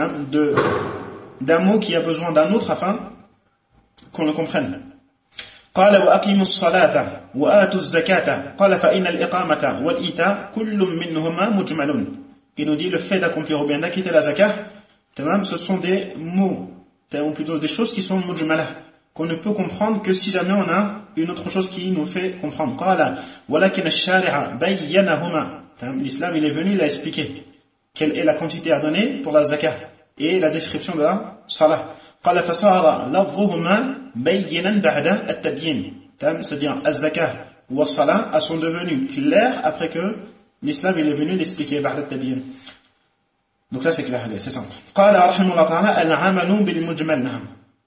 d'un mot qui a besoin d'un autre afin qu'on le comprenne. قال وأقيموا الصلاة وآتوا الزكاة. قال فإن الإقامة والإيتاء كل منهما مجمل. Il nous dit le fait d'accomplir ou bien d'acquitter la zakat, ce sont des mots, ou plutôt des choses qui sont mujmalah, qu'on ne peut comprendre que si jamais on a une autre chose qui nous fait comprendre. قال ولكن الشارع بينهما. L'islam il est venu, il a expliqué quelle est la quantité à donner pour la zakat et la description de la salah. قال فصار لفظهما بينا بعد التبيين. C'est-à-dire الزكاة والصلاة elles sont devenues claires après que l'islam il est venu l'expliquer بعد التبيين. Donc là c'est clair, c'est simple. قال رحمه الله تعالى العمل بالمجمل. نعم.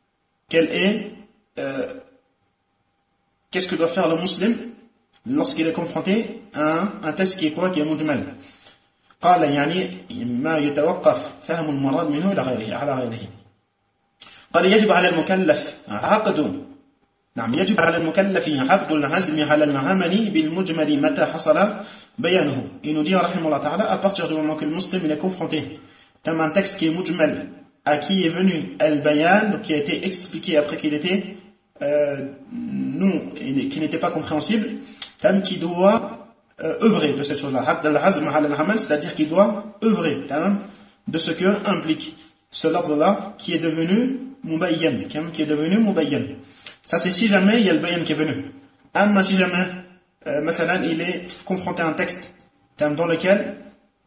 Qu'est-ce que doit faire le musulman lorsqu'il est confronté à un texte qui est quoi, qui est mujmal. قال يعني ما يتوقف فهم المراد منه إلى غيره على غيره. قال يجب على المكلف عقد يجب على المكلف عقد العزم على العمل بالمجمل متى حصل بيانه. Il nous dit رحمه الله تعالى à partir du moment que le musulman il est confronté à un texte qui est mujmal, à qui est venu al-bayan, donc qui a été expliqué après qu'il était qui n'était pas compréhensible, qui doit œuvrer de cette chose-là. C'est-à-dire qu'il doit œuvrer de ce que implique ce lafz-là qui est devenu mubayyan, qui est devenu mubayyan. Ça c'est si jamais il y a le bayan qui est venu. Amma si jamais il est confronté à un texte dans lequel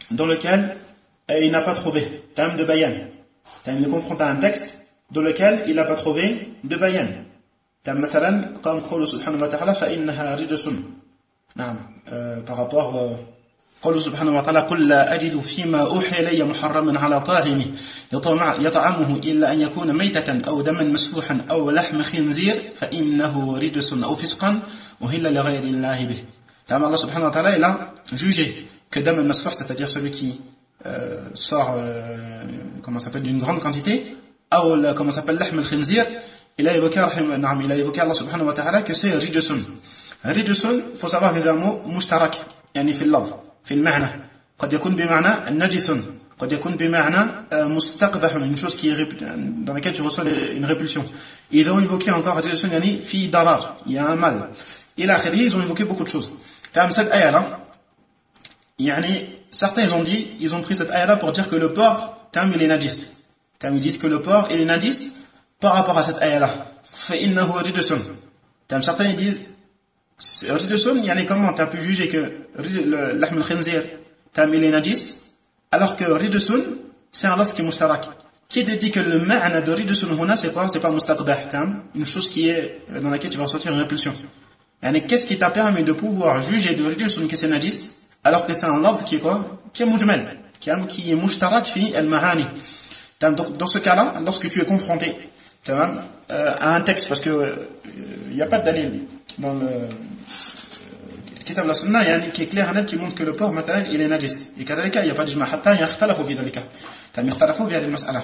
dans lequel il n'a pas trouvé de bayan. Il est confronté à un texte dans lequel il n'a pas trouvé de bayan. مثلا comme قوله سبحانه وتعالى فإنها رجس. par rapport قوله سبحانه وتعالى قل لا أجد فيما أوحي إلي محرما على طاعم يطعمه إلا أن يكون ميتة أو دما مسفوحا أو لحم خنزير فإنه رجس أو فسقا أهل لغير الله به. Allah subhanahu wa ta'ala, il a jugé que dam al-masfouh, c'est-à-dire celui qui sort d'une grande quantité, ou comment s'appelle lahm al-khinzir, il a évoqué Allah subhanahu wa ta'ala que c'est rijsun. Rijsun, faut savoir que c'est un mot mushtarak, yani fi al-lafz, fi al-ma'na. قد يكون بمعنى نجس, قد يكون بمعنى مستقبح, une chose qui est dans laquelle tu reçois une répulsion. Ils ont évoqué encore rijsun, yani fi darar, il y a un mal. Et là, ils ont évoqué beaucoup de choses. Cette ayah-là, certains ils ont pris cette ayah-là pour dire que le porc, il est najis. Ils disent que le porc, il est najis par rapport à cette ayah-là. Certains ils disent, comment tu as pu juger que le lahm al-khinzir, il est najis, alors que rijsun, c'est un lafz qui est mushtarak. Qui te dit que le ma'na de rijsun huna, c'est pas mustaqbah, une chose qui est, dans laquelle tu vas ressentir une répulsion. Qu'est-ce qui t'a permis de pouvoir juger de rijsun que c'est najis, alors que c'est un lafz qui est quoi? Qui est mujmal, qui est mushtarak fi al-ma'ani. Donc, dans ce cas-là, lorsque tu es confronté à un texte, parce que il n'y a pas de dalil dans le kitab la sunna qui est clair et net qui montre que le porc matériel il est najis. Et kadhalika, il n'y a pas d'ijma, hatta yakhtalafu fi dhalika. Yakhtalafu fi hadhihi al-mas'ala.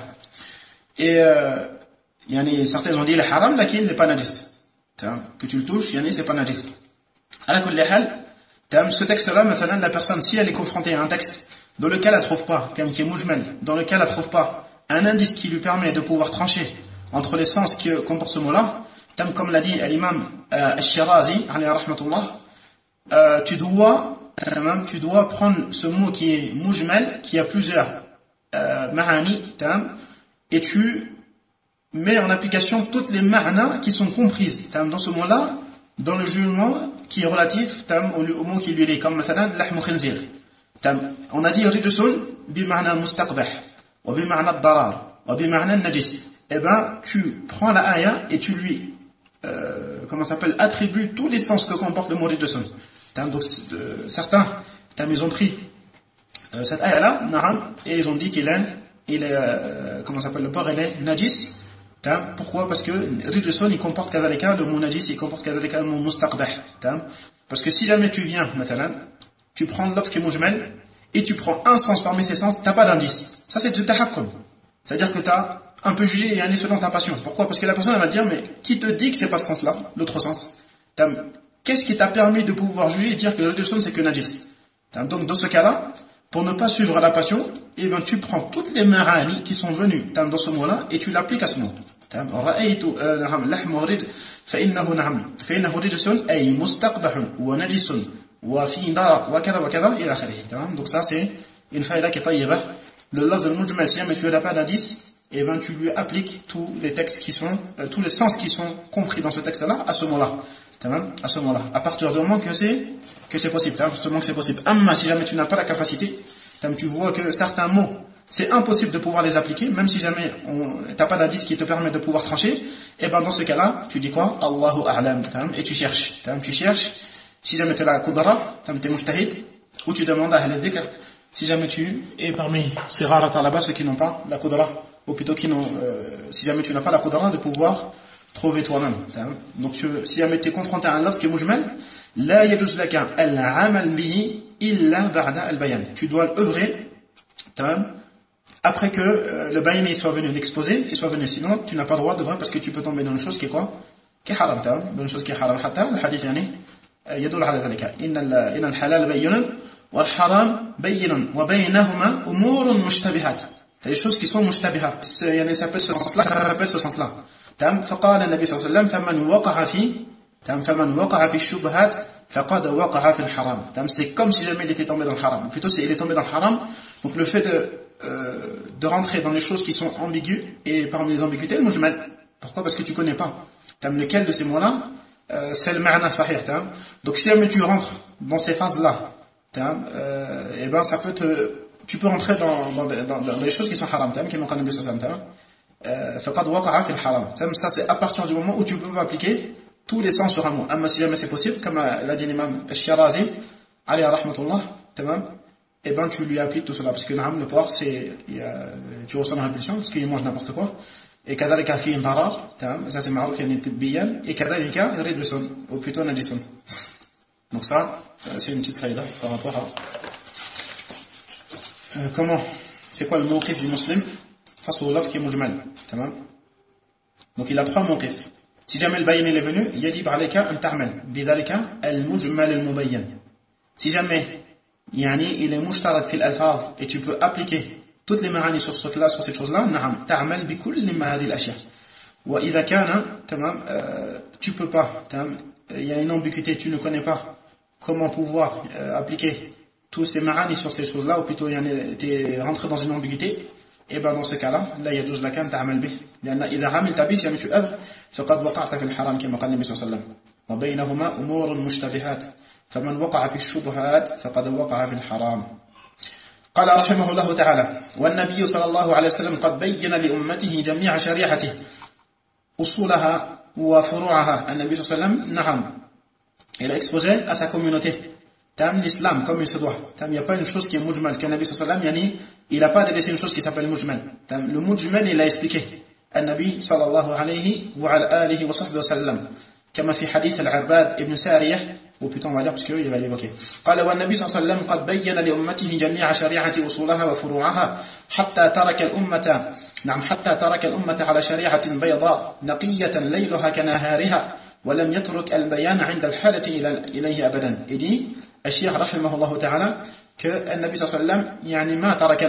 Et certains ont dit il est haram, lakin il n'est pas najis. Que tu le touches, c'est pas najis. Ala kulli hal, ce texte-là, مثلا, la personne, si elle est confrontée à un texte dans lequel elle ne trouve pas, qui est mujmal, dans lequel elle ne trouve pas un indice qui lui permet de pouvoir trancher entre les sens que comporte ce mot-là, comme l'a dit l'imam al-Shirazi, alayhi rahmatullah, tu dois prendre ce mot qui est mujmal, qui a plusieurs ma'ani, et tu mets en application toutes les ma'na qui sont comprises dans ce mot-là, dans le jugement qui est relatif au mot qui lui est, comme مثلا lahm khinzir. On a dit rijsun bi ma'na mustaqbah wa bi ma'na ad-darar wa bi ma'na najis. Eh ben, tu prends la ayah et tu lui attribues tous les sens que comporte le mot rijsun. Donc certains ils ont pris cette ayah-là, et ils ont dit qu'il est le porc il est najis. Pourquoi? Parce que rijsun il comporte kadhalika le mot najis, il comporte kadhalika le mot mustaqbah. Parce que si jamais tu viens, tu prends l'autre qui est mujmal et tu prends un sens parmi ces sens, t'as pas d'indice. Ça c'est du tahakkum. C'est-à-dire que t'as un peu jugé et un selon ta passion. Pourquoi? Parce que la personne elle va dire mais qui te dit que c'est pas ce sens-là, l'autre sens? Qu'est-ce qui t'a permis de pouvoir juger et dire que le rijsun c'est que najis? Donc dans ce cas-là, pour ne pas suivre la passion, eh ben tu prends toutes les ma'ani qui sont venues dans ce mot-là et tu l'appliques à ce mot. رأيت لحم رجل فإنه رجس أي مستقبح ونجس وفي ضرر وكذا وكذا إلى آخره. Donc ça c'est une faïda qui est taïba. Le lafz al-mujmal, si jamais tu n'as pas d'indice, et ben tu lui appliques tous les textes qui sont, tous les sens qui sont compris dans ce texte-là à ce mot-là. À ce moment-là, à partir du moment que c'est possible, que c'est possible. Amma, si jamais tu n'as pas la capacité, tu vois que certains mots, c'est impossible de pouvoir les appliquer, même si jamais t'as pas d'indice qui te permet de pouvoir trancher, et ben dans ce cas-là, tu dis quoi? Allahu a'lam, et tu cherches. Si jamais tu as la qudra, t'es mujtahid, ou tu demandes à Ahl dhikr, si jamais tu es parmi ces rares là-bas, ceux qui n'ont pas la qudra, ou plutôt si jamais tu n'as pas la qudra de pouvoir trouver toi-même. Donc si jamais tu es confronté à un lafz qui est mujmal, la yajuz laka al-amal bihi illa ba'da al-bayan. Tu dois l'œuvrer après que le bayan soit venu l'exposer, il soit venu. Sinon, tu n'as pas le droit d'œuvrer parce que tu peux tomber dans une chose qui est quoi? Qui est haram. Dans une chose qui est haram. Hatta le hadith يدل على ذلك. إن الحلال بين والحرام بين وبينهما أمور مشتبهات. C'est des choses qui sont mushtabihat. Ça peut ce sens-là. فقال النبي صلى الله عليه وسلم فمن وقع في الشبهات فقد وقع في الحرام. C'est comme si jamais il était tombé dans le haram. Plutôt il est tombé dans le haram. Donc le fait de rentrer dans les choses qui sont ambiguës, et parmi les ambiguïtés, le mujmal. Pourquoi? Parce que tu connais pas. Lequel de ces mots-là c'est le ma'na sahih. Donc si jamais tu rentres dans ces phases-là, et ben ça peut tu peux rentrer dans des choses qui sont haram, qui m'ont connu sur ça, faqad waqa'a fil haram. Ça c'est à partir du moment où tu peux appliquer tous les sens sur un mot. Si jamais c'est possible, comme l'a dit l'imam al-Shirazi, alayhi rahmatullah, et ben tu lui appliques tout cela, parce que le porc, tu ressens une répulsion, parce qu'il mange n'importe quoi, et kadhalika fi darar, ça c'est ma'ruf yani tibbiyan, et kadhalika rijsun, ou plutôt najisun. Donc ça, c'est une petite faïda par rapport à comment, c'est quoi le mawqif du musulman face au lafz qui est mujmal. Donc il a 3 mawqifs. Si jamais le bayin est venu, yajib alayka an ta'mal bidhalika al-mujmal al-mubayyan. Si jamais il est mushtarak fil alfaz et tu peux appliquer toutes les ma'ani sur ce truc-là, sur cette chose-là, na'am, ta'mal bi kulli ma hadhihi al-ashya. Wa idha kana, tu peux pas, il y a une ambiguïté, tu ne connais pas comment pouvoir appliquer tous ces ma'ani sur ces choses-là, ou plutôt tu es rentré dans une ambiguïté, et ben dans ce cas-là, là yajuz laka an ta'mal bih. لأن إذا عملت به يعني tu œuvres فقد وقعت في الحرام كما قال النبي صلى الله عليه وسلم وبينهما أمور مشتبهات فمن وقع في الشبهات فقد وقع في الحرام. قال رحمه الله تعالى والنبي صلى الله عليه وسلم قد بين لأمته جميع شريعته أصولها وفروعها. النبي صلى الله عليه وسلم نعم il a exposé à sa communauté l'islam comme il se doit. Il n'y a pas une chose qui est mujmal. Qu'un Nabi sallallahu alayhi wa sallam, il n'a pas délaissé une chose qui s'appelle mujmal. Le mujmal, il a expliqué. النبي صلى الله عليه وعلى آله وصحبه وسلم كما في حديث العرباد ابن سارية ou plutôt on va dire parce qu'il va l'évoquer. قال والنبي صلى الله عليه وسلم قد بين لأمته جميع شريعة أصولها وفروعها حتى ترك الأمة على شريعة بيضاء نقية ليلها كنهارها ولم يترك البيان عند الحالة إليه أبدا. Il dit الشيخ رحمه الله تعالى que النبي صلى الله عليه وسلم يعني ما ترك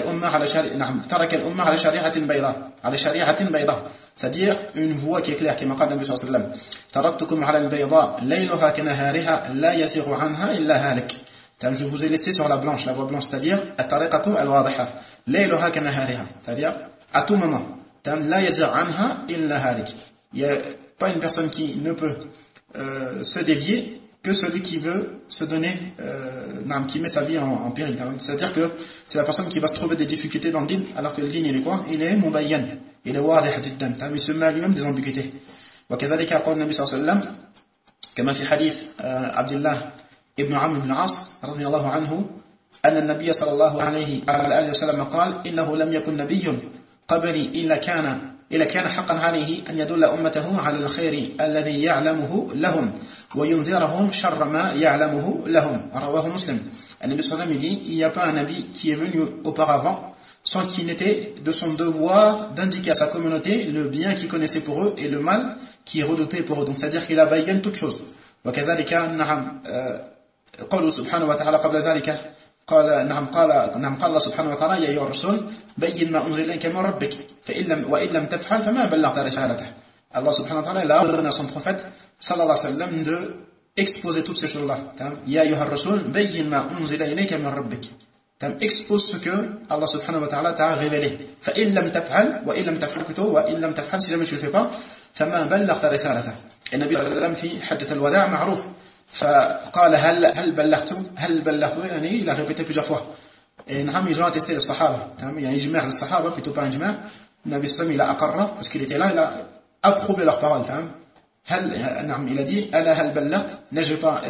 الأمة على شريعة بيضاء c'est-à-dire une voie qui est claire كما قال النبي صلى الله عليه وسلم تركتكم على البيضاء ليلها كنهارها لا يسيغ عنها إلا هالك. Je vous ai laissé sur la voie blanche, c'est-à-dire الطريقة الواضحة ليلها كنهارها, c'est-à-dire à tout moment لا يسيغ عنها إلا هالك. Il n'y a pas une personne qui ne peut se dévier que celui qui veut se donner, qui met sa vie en péril. C'est-à-dire que c'est la personne qui va se trouver des difficultés dans le din, alors que le din il est quoi? Il est mubayyan, il est wadih jiddan, il se met à lui-même des ambiguïtés. وكذلك قال النبي صلى الله عليه وسلم كما في حديث عبد الله ابن عمرو بن العاص رضي الله عنه أن النبي صلى الله عليه وآله وسلم قال إنه لم يكن نبي قبلي إلا كان حقا عليه أن يدل أمته على الخير الذي يعلمه لهم وينذرهم شر ما يعلمه لهم. رواه مسلم. النبي صلى الله عليه وسلم dit il n'y a pas un nabi qui est venu auparavant sans qu'il n'était de son devoir d'indiquer à sa communauté le bien qu'il connaissait pour eux et le mal qu'il redoutait pour eux. Donc c'est-à-dire qu'il a bayyan toutes choses. وكذلك نعم قوله سبحانه وتعالى قبل ذلك قال الله سبحانه وتعالى يا أيها الرسول بين ما أنزل إليك من ربك وإن لم تفعل فما بلغت رسالته. Allah subhanahu wa ta'ala il a ordonné à son prophète sallallahu alayhi wa sallam de exposer toutes ces choses-là. Ya ayyuha ar-rasul bayyin ma unzila ilayka min rabbik. Expose ce que Allah subhanahu wa ta'ala t'a révélé. Fa in lam taf'al wa in lam taf'al plutôt wa in lam taf'al si jamais tu le fais pas fama ballaghta risalata. Et Nabi sallallahu alayhi wa sallam fi hajjat al-wada' ma'ruf. فقال هل بلغت يعني il a répété plusieurs fois. Et ils ont attesté les sahaba. Il y a un ijma' les sahaba plutôt pas un ijma'. Nabi sallallahu il a aqarra parce qu'il était là, il a approuvé leurs paroles. Il a dit هل بلغت, n'ai-je pas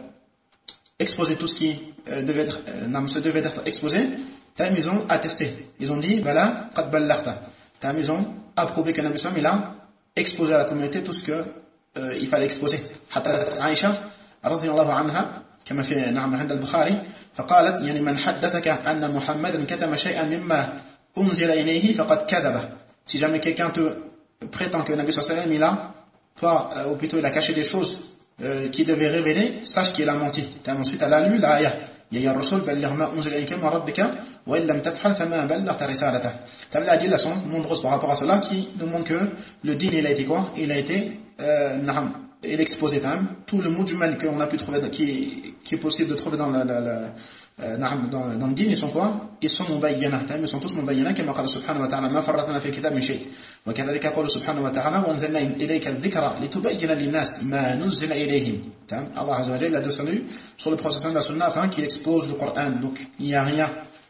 exposé tout ce qui se devait d'être exposé. Ils ont attesté, ils ont dit voilà قد بلغت. Ils ont approuvé que Nabi sallallahu il a exposé à la communauté tout ce que il fallait exposer. حتى عائشة رضي الله عنها كما في عند البخاري فقالت يعني من حدثك أن محمدا كتم شيئا مما أنزل إليه فقد كذب. Si jamais quelqu'un te prétend que Nabi sallallahu alayhi wa sallam ou plutôt il a caché des choses qui devaient révéler, sache qu'il a menti. Ensuite elle a lu l'ayah يا أيها الرسول بلغ ما أنزل إليك من ربك وإن لم تفعل فما بلغت رسالته. Les adilles sont nombreuses par rapport à cela qui nous montrent que le din il a été quoi? Il a été il exposé tout le mujmal qu'on a pu trouver qui est possible de trouver dans le din, ils sont quoi? Ils sont mubayyana, ils sont tous mubayyana كما قال سبحانه وتعالى ما فرطنا في الكتاب من شيء وكذلك قال سبحانه وتعالى وأنزلنا إليك الذكر لتبين للناس ما نزل إليهم. Allah Azza wa Jalla a descendu sur le prophète de la sunna afin qu'il expose le Coran. Donc il n'y a rien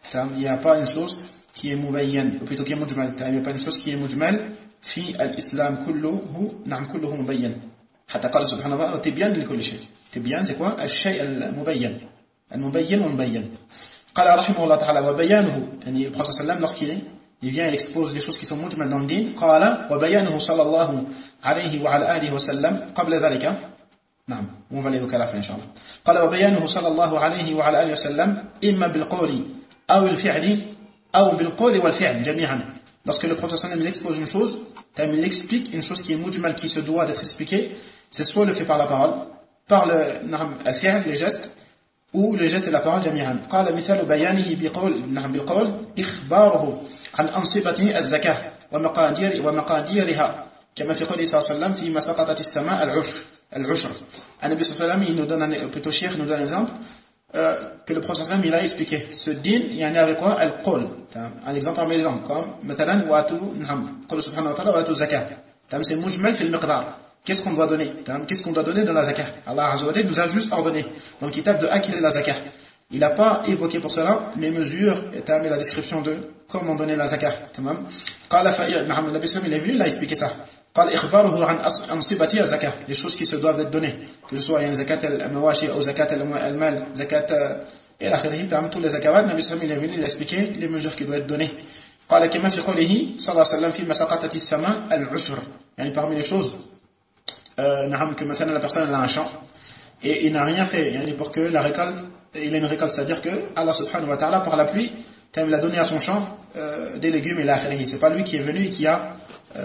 il n'y a pas une chose qui est mubayyan, ou plutôt qui est mujmal, il n'y a pas une chose qui est mujmal في الإسلام كله نعم كله مبين حتى قال سبحانه وتعالى تبيان لكل شيء تبيان c'est quoi الشيء المبين المبين والمبين قال رحمه الله تعالى وبيانه يعني le prophète sallam lorsqu'il vient il expose les choses qui sont mujmal dans le din قال وبيانه صلى الله عليه وعلى آله وسلم قبل ذلك نعم on va l'évoquer à la fin إن شاء الله قال وبيانه صلى الله عليه وعلى آله وسلم إما بالقول أو الفعل أو بالقول والفعل جميعا. Lorsque le prophète sallam il expose une chose, il explique une chose qui est mujmal, qui se doit d'être expliquée, c'est soit le fait par la parole, par le al-fi'l, les gestes, ou les gestes et la parole جميعا. قال مثال بيانه بالقول إخباره عن أنصبة الزكاة ومقاديرها كما في قوله صلى الله عليه وسلم فيما سقطت السماء العشر. النبي صلى الله عليه وسلم il nous donne plutôt Cheikh nous donne un exemple que le prophète sallam il a expliqué ce din يعني avec quoi al-qawl un exemple parmi les exemples comme مثلا واتوا قول سبحانه وتعالى واتوا زكاة c'est mujmal في المقدار. Qu'est-ce qu'on doit donner? Qu'est-ce qu'on doit donner dans la zakah? Allah Azza wa Jalla nous a juste ordonné dans le kitab de acquérir la zakah. Il n'a pas évoqué pour cela les mesures et la description de comment donner la zakah. قال النبي صلى الله عليه وسلم il est venu il a expliqué ça. قال إخباره عن أنصبة الزكاة les choses qui se doivent être données que ce soit zakat al-mawashi ou zakat al-mal zakat et l'akhirih tous les zakawat. النبي صلى الله عليه وسلم il est venu il a expliqué les mesures qui doivent être données. قال كما في قوله صلى الله عليه وسلم فيما سقطت السماء العشر يعني parmi les choses que مثلا la personne a un champ et il n'a rien fait pour que la récolte il a une récolte, c'est-à-dire que Allah subhanahu wa ta'ala par la pluie il a donné à son champ des légumes et l'akhirih. C'est pas lui qui est venu et qui a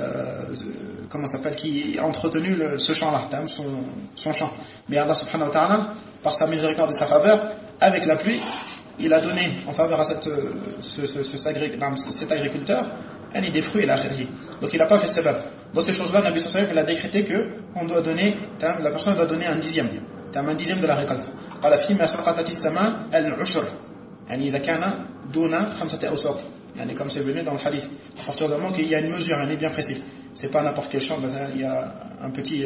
qui a entretenu ce champ-là, son champ. Mais Allah subhanahu wa ta'ala par sa miséricorde et sa faveur avec la pluie il a donné en faveur à cet agriculteur des fruits et l'akhirih. Donc il n'a pas fait sabab. Dans ces choses-là, Nabi sallallahu alayhi wa sallam a décrété que on doit donner, la personne doit donner un dixième de la récolte. قال فيما سقطت السماء العشر يعني إذا كان دون 5 أوساط يعني comme c'est venu dans le hadith. À partir du moment qu'il y a une mesure, elle est bien précise. C'est pas n'importe quel champ, il y a un petit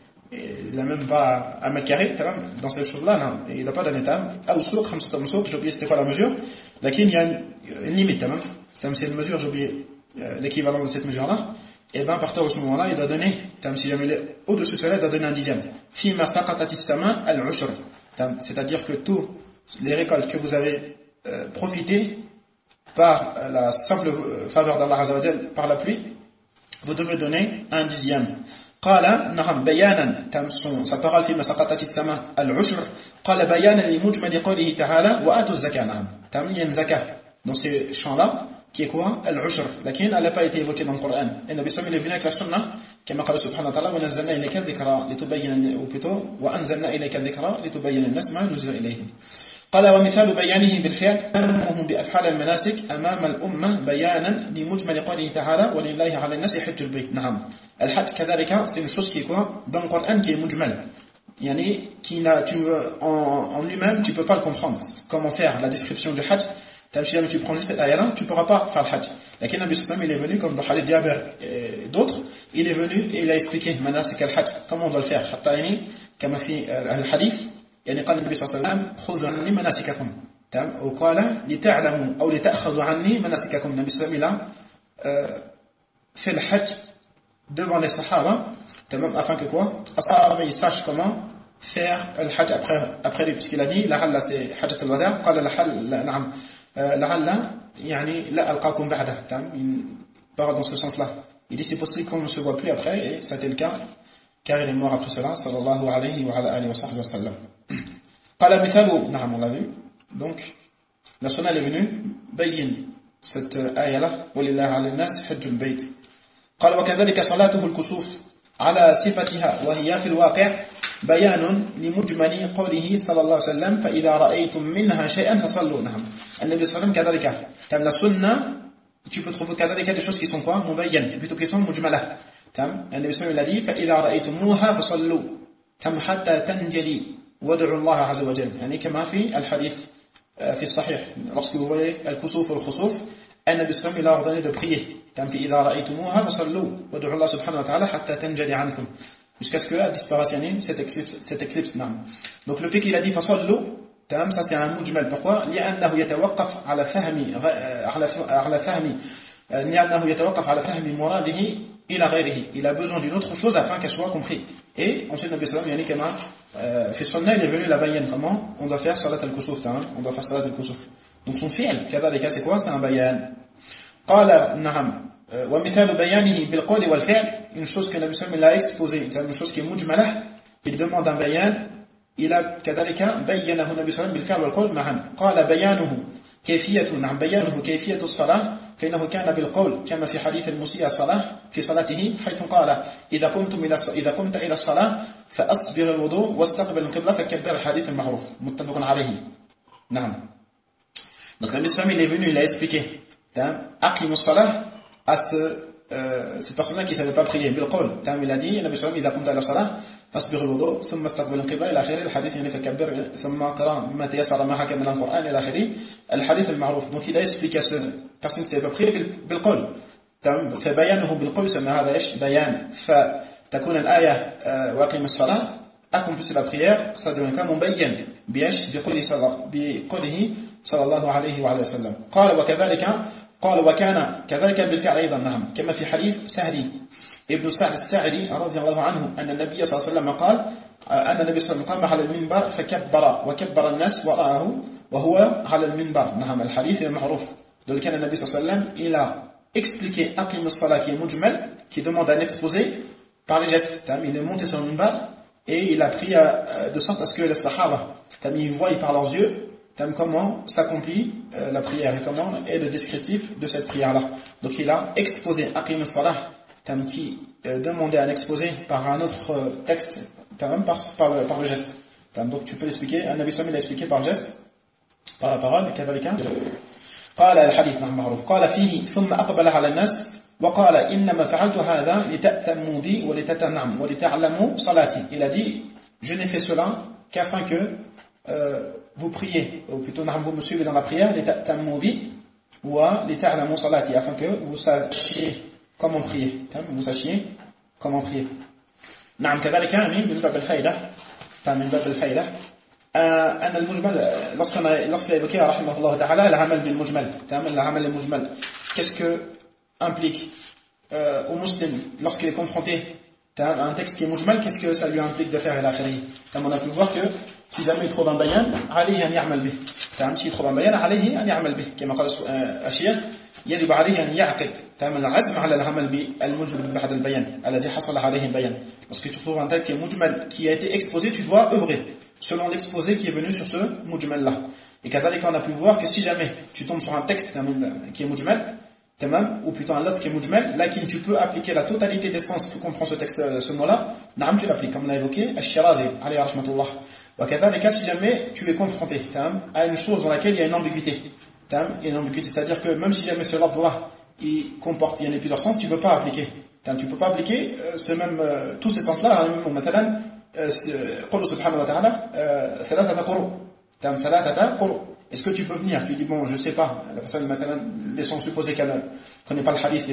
il n'a même pas un mètre carré dans ces choses-là, non. Il n'a pas d'un état. Awsuq, 5 أوساط, j'ai oublié c'était quoi la mesure. Lakin il y a une limite, c'est une mesure, j'ai oublié l'équivalent de cette mesure-là. Et bien à partir de ce moment-là, il doit donner, si jamais il est au-dessus de cela, il doit donner un dixième. Fima saqatat as-sama al-ushr. C'est-à-dire que tous les récoltes que vous avez profité par la simple faveur d'Allah Azza wa Jalla, par la pluie, vous devez donner un dixième. قال نعم بيانا sa parole فيما سقطت السماء العشر قال بيانا لمجمل قوله تعالى وآتوا الزكاة نعم il y a une zakat dans ces champs-là qui est quoi? Al-Ushr. Lakin elle n'a pas été évoquée dans le Coran. Et Nabi sallallahu alayhi wa sallam est venu avec la sunna, كما قال سبحانه وتعالى ونزلنا إليك الذكرى لتبين ou plutôt وأنزلنا إليك الذكرى لتبين الناس ما نزل إليهم. قال ومثال بيانه بالفعل أمهم بأفعال المناسك أمام الأمة بيانا لمجمل قوله تعالى ولله على الناس حج البيت. نعم. الحج كذلك c'est une chose qui est quoi? Dans le Coran qui est mujmal. Yani qui en lui-même tu peux pas le comprendre. Comment faire la description du hajj? Si jamais tu prends juste cette ayah-là, tu ne pourras pas faire le hajj. Lakin Nabi sallallahu alayhi wa sallam, il est venu, comme dans Hadith Jabir et d'autres, il est venu et il a expliqué manasik al-hajj, comment on doit le faire. Hatta yani, comme في الحديث, يعني قال النبي صلى الله عليه وسلم خذوا عني مناسككم. Ou قال لتعلموا أو لتأخذوا عني مناسككم. Nabi sallallahu alayhi wa sallam, fait le hajj devant les sahaba, afin que quoi? Les sahaba, ils sachent comment faire le hajj après lui, puisqu'il a dit, la'alla c'est hajjat al-wada', قال لa'alla, نعم. لعل يعني لا ألقاكم بعده il parle dans ce sens-là. Il dit c'est possible qu'on ne se voit plus après et ça a été le cas car il est mort après cela صلى الله عليه وعلى آله وصحبه وسلم. قال مثال نعم on l'a vu donc la sunna est venue بين cette آية ولله على الناس حج البيت. قال وكذلك صلاته الكسوف على صفتها وهي في الواقع بيان لمجمل قوله صلى الله عليه وسلم فإذا رأيتم منها شيئا فصلوا. نعم. النبي صلى الله عليه وسلم كذلك la sunna tu peux trouver كذلك des choses qui sont quoi مبين plutôt qui sont مجملة. النبي صلى الله عليه وسلم a dit فإذا رأيتموها فصلوا حتى تنجلي وادعوا الله عز وجل يعني كما في الحديث في الصحيح lorsque vous voyez الكسوف والخسوف النبي صلى الله عليه وسلم il a ordonné de prier فإذا رأيتموها فصلوا وادعوا الله سبحانه وتعالى حتى تنجلي عنكم jusqu'à ce que disparaisse cette éclipse. Donc le fait qu'il a dit fasallu, تمام. Ça c'est un mujmal. Pourquoi? لأنه يتوقف على فهم لأنه يتوقف على فهم مراده إلى غيره. Il a besoin d'une autre chose afin qu'elle soit comprise. Et ensuite Nabi sallallahu alayhi wa sallam, في السنة il est venu la bayan, comment on doit faire salat al-kusuf, on doit faire salat al-kusuf. Donc son fi'l كذلك c'est quoi? C'est un bayan. قال نعم ومثال بيانه بالقول والفعل, une chose que Nabi sallallahu alayhi wa sallam a exposé, une chose qui est mujmalah, il demande un bayan. Il a كذلك بينه النبي صلى الله عليه وسلم بالفعل والقول معا. قال بيانه كيفية نعم بيانه كيفية الصلاة فإنه كان بالقول كما في حديث المسيء الصلاة في صلاته حيث قال إذا قمت إلى الصلاة فأصبر الوضوء واستقبل القبلة فكبر الحديث المعروف متفق عليه. نعم. Donc le médecin il est venu, il a expliqué أقيم الصلاة à cette personne-là qui ne savait pas prier بالقول. Il a dit النبي صلى الله عليه وسلم إذا قمت إلى الصلاة فاصبغ الوضوء ثم استقبل القبلة إلى آخره الحديث يعني فكبر ثم قرأ ما تيسر معك من القرآن إلى آخره الحديث المعروف. Donc il a expliqué à cette personne qui ne savait pas prier بالقول. فبيانه بالقول يسمى هذا إيش بيان. فتكون الآية وأقم الصلاة accomplissez la prière, ça devient comme مبين بإيش بقوله صلى الله عليه وعلى وسلم. قال وكان كذلك بالفعل أيضا نعم كما في حديث سهل ابن سعد الساعدي رضي الله عنه أن النبي صلى الله عليه وسلم قال أن النبي صلى الله عليه وسلم قام على المنبر فكبر وكبر الناس وراءه وهو على المنبر. نعم الحديث المعروف. Donc النبي صلى الله عليه وسلم il a expliqué أقيم الصلاة qui est mujmal, qui demande un exposé par les gestes. Il est monté sur le minbar et il a pris de sorte à ce que les sahaba ils voient par leurs yeux comment s'accomplit la prière et comment est le descriptif de cette prière-là. Donc il a exposé Aqim as-Salah, qui demandait un exposé par un autre texte, par le geste. Donc tu peux l'expliquer, un Nabi Sallam l'a expliqué par le geste, par la parole, كذلك قال الحديث نعم معروف قال فيه ثم أقبل على الناس وقال إنما فعلت هذا لتأتموا بي ولتعلموا صلاتي. Il a dit je n'ai fait cela qu'afin que vous priez, ou plutôt vous me suivez dans la prière, afin que vous sachiez comment prier. Vous sachiez comment prier. نعم كذلك من باب الفائدة من باب الفائدة أن المجمل lorsqu'il a évoqué رحمه الله تعالى العمل بالمجمل العمل المجمل qu'est-ce que implique au musulman lorsqu'il est confronté un texte qui est mujmal, qu'est-ce que ça lui implique de faire à l'akhiri? On a pu voir que si jamais il trouve un bayan, عليه أن يعمل به. s'il trouve un bayan, عليه أن يعمل به. كما قال الشيخ يجب عليه أن يعقد العزم على العمل بالمجمل بعد البيان الذي حصل عليه البيان. Parce que tu trouves un texte qui est mujmal, qui a été exposé, tu dois œuvrer selon l'exposé qui est venu sur ce mujmal là. Et كذلك on a pu voir que si jamais tu tombes sur un texte qui est mujmal, ou plutôt un lafz qui est mujmal, là tu peux appliquer la totalité des sens que comprend ce texte, ce mot-là, tu l'appliques, comme on a évoqué, Al-Shirazi, alayhi rahmatullah. وكذلك si jamais tu es confronté à une chose dans laquelle il y a une ambiguïté, c'est-à-dire que même si jamais ce lafz-là il comporte, il y en a plusieurs sens, tu ne peux pas appliquer. Tu ne peux pas appliquer tous ces sens-là, مثلا قوله سبحانه وتعالى ثلاثة قروء. Est-ce que tu peux venir? Tu dis bon, je sais pas. La personne, laissons supposer qu'elle ne connaît pas le hadith,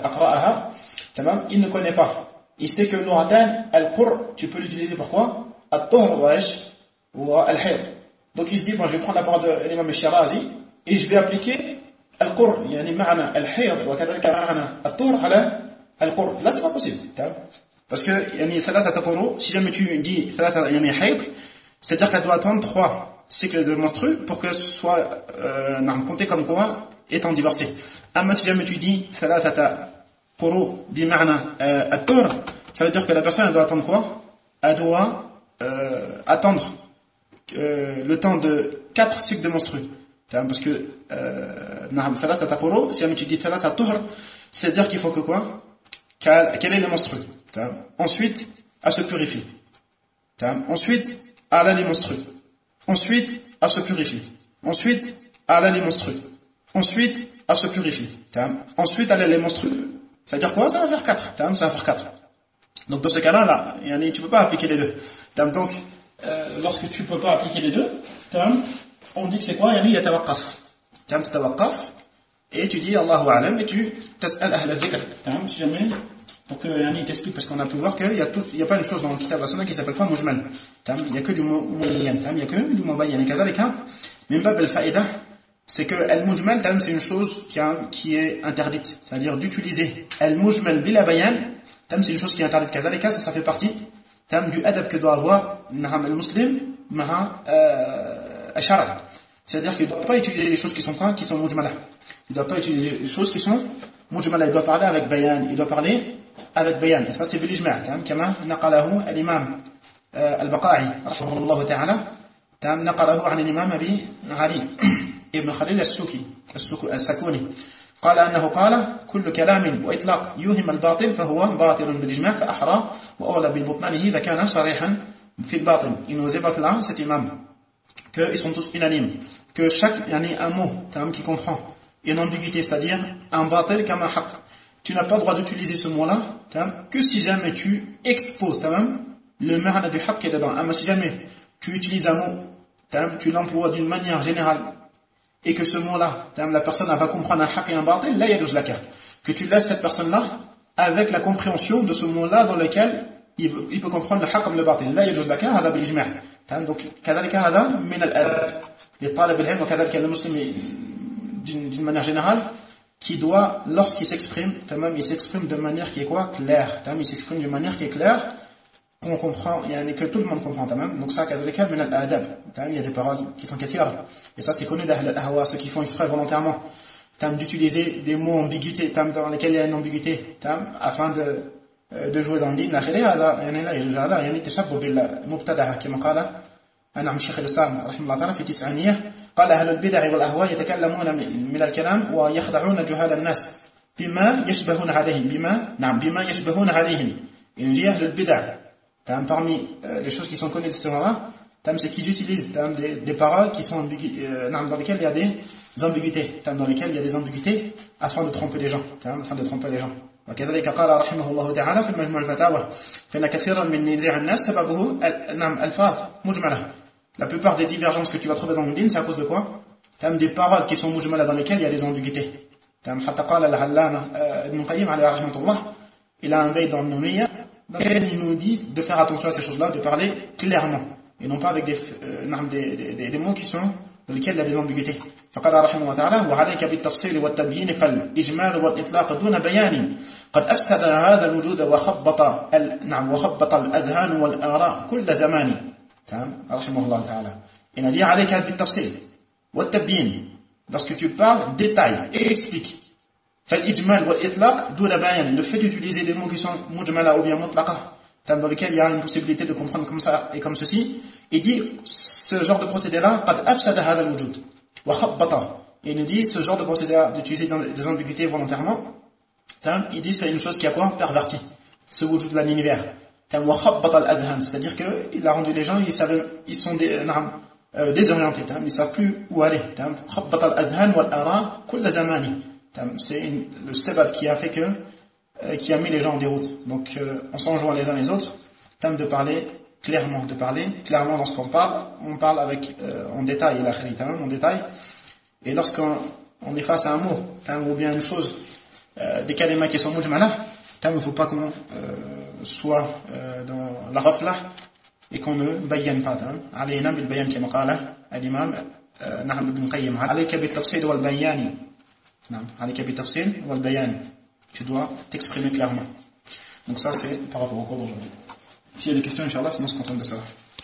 il ne connaît pas. Il sait que le nouratan, al-qur, tu peux l'utiliser pour quoi? At-tuhr ou al-hayd. Donc il se dit bon, je vais prendre la parole de l'imam al-Shirazi et je vais appliquer al-qur, yani ma'ana al-hayd wa kadhalika ma'ana at-tuhr ala al-qur. Là c'est pas possible. Parce que yani thalathata quru, si jamais tu dis thalathata yani hayd, c'est-à-dire qu'elle doit attendre 3 cycle de menstru pour que ce soit compté comme quoi étant divorcé. Mais si jamais tu dis thalathata quru bima'na at-tur, ça veut dire que la personne elle doit attendre quoi? Elle doit attendre le temps de 4 cycles de menstru. Parce que thalathata quru, si jamais tu dis thalathata tur, c'est-à-dire qu'il faut que quoi? Quel est le menstru? Ensuite, elle se purifie. Ensuite, elle a les menstrues. Ensuite, elle se purifie. Ensuite, elle a les menstrues. Ensuite, elle se purifie. Ensuite, elle a les menstrues. Ça veut dire quoi? Ça va faire 4. Ça va faire 4. Donc, dans ce cas-là, tu ne peux pas appliquer les deux. Donc, lorsque tu ne peux pas appliquer les deux, on dit que c'est quoi? Il y a tawaqqaf. Et tu dis Allahu a'lam et tu tas'al ahl al-dhikr. Si jamais pour que il t'explique, parce qu'on a pu voir qu'il y a pas une chose dans le Kitab wa Sunnah qui s'appelle pas mujmal. Il y a que du mubayyan, il y a que du mubayyan. Et kadhalika, min bab al-fa'idah, c'est que al-mujmal, c'est une chose qui est interdite. C'est-à-dire d'utiliser al-mujmal bila bayan, c'est une chose qui est interdite. Kadhalika, ça fait partie du adab que doit avoir le muslim ma'a al-shara'. C'est-à-dire qu'il ne doit pas utiliser les choses qui sont mujmalah. Il ne doit pas utiliser les choses qui sont mujmalah. Il doit parler avec bayan. Il doit parler avec bayan. Et ça, c'est bil-ijma'. Kama naqalahu al-imam al-Baqa'i, rahimahullah ta'ala, naqalahu an al-imam Abi Ali ibn Khalil al-Sakuni. قال أنه قال كل كلام وإطلاق يوهم الباطل فهو باطل بالإجماع فأحرى وأولى بالبطلان إذا كان صريحا في الباطل. Il nous évoque là, cet imam, qu'ils sont tous unanimes, que chaque, un mot qui comprend une ambiguïté, c'est-à-dire un batil comme un haq, tu n'as pas le droit d'utiliser ce mot-là que si jamais tu exposes le ma'na du haq qui est dedans. Mais si jamais tu utilises un mot, tu l'emploies d'une manière générale, et que ce mot-là, la personne va comprendre un haq et un batil, là il y a deux laka. Que tu laisses cette personne-là avec la compréhension de ce mot-là dans lequel il peut comprendre le haq comme le batil. Là il y a deux laka, هذا بالإجماع. Donc كذلك هذا من الأدب للطالب العلم وكذلك المسلم d'une manière générale, qui doit, lorsqu'il s'exprime, il s'exprime de manière qui est quoi? Claire. Il s'exprime d'une manière qui est claire, qu'on comprend, que tout le monde comprend. Donc ça, il y a des paroles qui sont kathira. Et ça, c'est connu d'Ahl al-Ahwa, ceux qui font exprès volontairement d'utiliser des mots ambiguïté, dans lesquels il y a une ambiguïté, afin de jouer dans le din. نعم الشيخ الإسلام رحمه الله تعالى في تسعينية قال أهل البدع والأهواء يتكلمون من الكلام ويخدعون جهال الناس بما يشبهون يشبهون عليهم. Il dit أهل البدع, parmi les choses qui sont connues de ces gens-là, c'est qu'ils utilisent des paroles qui sont dans lesquelles il y a des ambiguïtés, dans lesquelles il y a des ambiguïtés afin de tromper les gens, وكذلك قال رحمه الله تعالى في المجموع الفتاوى فإن كثيرا من نزاع الناس سببه ألفاظ مجملة. La plupart des divergences que tu vas trouver dans le din, c'est à cause de quoi? Des paroles qui sont mujmala dans lesquelles il y a des ambiguïtés. حتى قال العلامة ابن القيم عليه رحمة الله, il a un veille dans le Nouniyya dans lequel il nous dit de faire attention à ces choses-là, de parler clairement et non pas avec des mots qui sont dans lesquels il y a des ambiguïtés. فقال رحمه الله تعالى وعليك بالتفصيل والتبيين فالإجمال والإطلاق دون بيان قد أفسد هذا الوجود وخبط الأذهان والآراء كل زمان. رحمه الله تعالى. Il a dit عليك بالتفصيل والتبيين, lorsque tu parles, détaille et explique. فالإجمال والإطلاق دون بيان, le fait d'utiliser des mots qui sont mujmala ou bien mutlaqa, dans lequel il y a une possibilité de comprendre comme ça et comme ceci, il dit ce genre de procédé-là قد أفسد هذا الوجود وخبط. Il nous dit ce genre de procédé d'utiliser des ambiguïtés volontairement, il dit c'est une chose qui a quoi? Perverti ce wujud de l'univers. C'est-à-dire qu'il a rendu les gens, ils sont désorientés, ils ne savent plus où aller. C'est le sabab qui a fait qui a mis les gens en déroute. Donc on s'enjoint les uns les autres de parler clairement, lorsqu'on parle avec en détail, en détail. Et lorsqu'on est face à un mot ou bien une chose, des kalimas qui sont mujmala, il ne faut pas qu'on soit dans la ghafla et qu'on ne bayyane pas. علينا بالبيان كما قال الإمام نعم ابن القيم عليك بالتفصيل والبيان. نعم عليك بالتفصيل والبيان. Tu dois t'exprimer clairement. Donc ça c'est par rapport au cours d'aujourd'hui. S'il y a des questions, Inch'Allah, sinon on se contente de ça.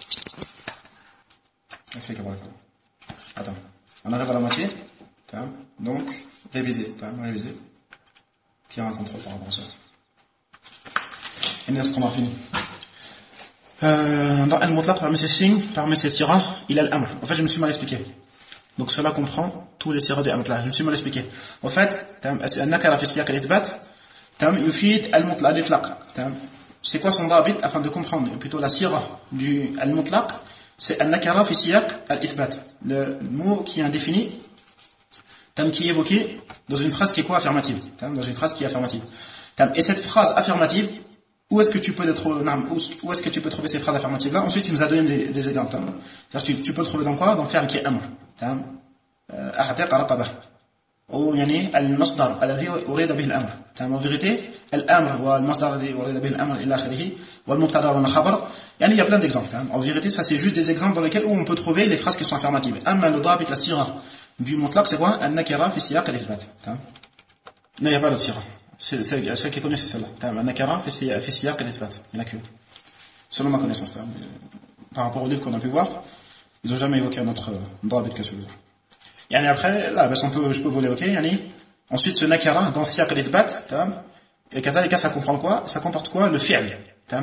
Attends, on arrive à la moitié. Donc, réviser. Qui a un contrôle par rapport à ça. Et est-ce qu'on a fini? Dans Al-Mutlaq, parmi ces signes, parmi ces sirah, il y a l'amr. En fait, je me suis mal expliqué. Donc cela comprend tous les sirah de Al-Mutlaq. Je me suis mal expliqué. En fait, النكرة في السياق الإثبات يفيد المطلق الإطلاق. C'est quoi son dabit afin de comprendre plutôt la sirah du Al-Mutlaq? C'est النكرة في السياق الإثبات. Le mot qui est indéfini, qui est évoqué dans une phrase qui est quoi? Affirmative. Dans une phrase qui est affirmative. Et cette phrase affirmative, où est-ce que tu peux trouver ces phrases affirmatives là? Ensuite il nous a donné des exemples. Tu peux le trouver dans quoi? Dans fi'l qui est amr. أعتق رقبة. Ou al-masdar alladhi urida bihi al-amr. En vérité, الأمر والمصدر الذي أريد به الأمر إلى آخره والمبتدا والخبر. يعني il y a plein d'exemples. En vérité, ça c'est juste des exemples dans lesquels où on peut trouver les phrases qui sont affirmatives. أما le ضابط la sira du mutlaq, c'est quoi? النكرة في سياق الإثبات. Non, il n'y a pas d'autre sira. Celle qui est connue, c'est celle-là. النكرة في سياق الإثبات. Il n'y en a qu'une. Selon ma connaissance. Par rapport au livre qu'on a pu voir, ils n'ont jamais évoqué un autre ضابط que celui-là. يعني après, là, je peux vous l'évoquer. يعني ensuite, ce nakara dans siyaq al-ithbat, et كذلك ça comprend quoi? Ça comporte quoi? Le fi'l.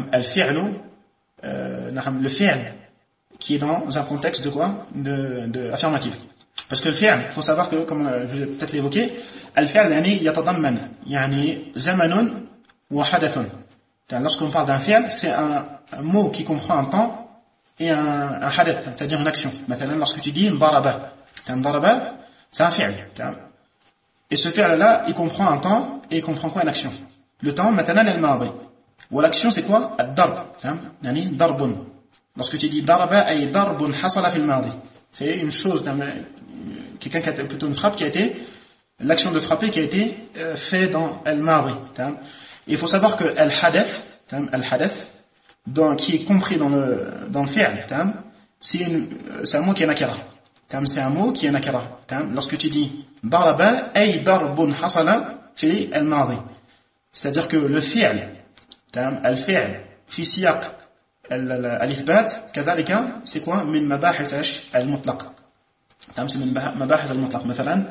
Le fi'l qui est dans un contexte de quoi? De affirmatif. Parce que le fi'l, il faut savoir que, comme je vais peut-être l'évoquer, al-fi'l يعني يتضمن يعني زمن وحدث. Lorsqu'on parle d'un fi'l, c'est un mot qui comprend un temps et un hadath, c'est-à-dire une action. Maintenant, lorsque tu dis daraba, c'est un fi'l. Et ce fi'l-là, il comprend un temps et il comprend quoi? Une action. Le temps, maintenant, est le madi. Ou l'action, c'est quoi? Ad-darb. Yani darbun. Lorsque tu dis daraba, ay darbun hasala fil madi. C'est une chose, quelqu'un qui a plutôt une frappe qui a été, l'action de frapper qui a été fait dans al-madi. Il faut savoir que al-hadath, qui est compris dans le fi'l, c'est un mot qui est nakara. C'est un mot qui est nakara. Lorsque tu dis daraba, ay darbun hasala fi al-madi. C'est-à-dire que le fi'l, al-fi'l, fi siyaq al-ithbat, kadhalika, c'est quoi? Min mabahith al-mutlaq. C'est min mabahith al-mutlaq.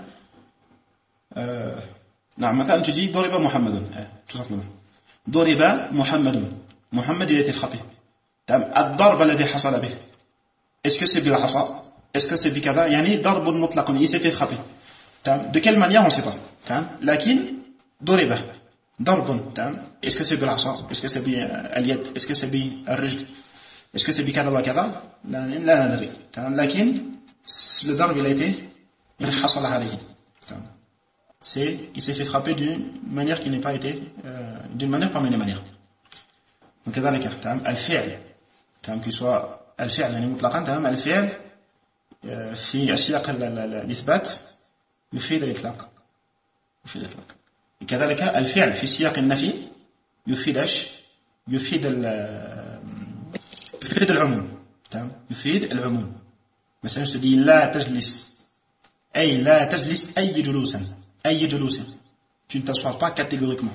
مثلا tu dis doriba Muhammadun, tout simplement. Doriba Muhammadun. Muhammad, il a été frappé. Ad-darb alladhi hasala bih. Est-ce que c'est bil asa? Est-ce que c'est bikada? Yani darbun mutlaqun, il s'est fait frapper. De quelle manière, on ne sait pas. Lakin doriba darbun. Est-ce que c'est bil asa? Est-ce que c'est bi al-yad? Est-ce que c'est bi al-rijl? Est-ce que c'est bikada wa kada? La nadri. Lakin le darb, il a été hasala alayhi. Il s'est fait frapper d'une manière qui n'est pas été d'une manière parmi les manières. Donc كذلك الفعل qu'il soit الفعل يعني مطلقا الفعل في أشياء الإثبات يفيد الإطلاق كذلك الفعل في سياق النفي يفيد العموم. مثلا je te dis لا تجلس أي لا تجلس أي جلوسا. Tu ne t'assois pas catégoriquement.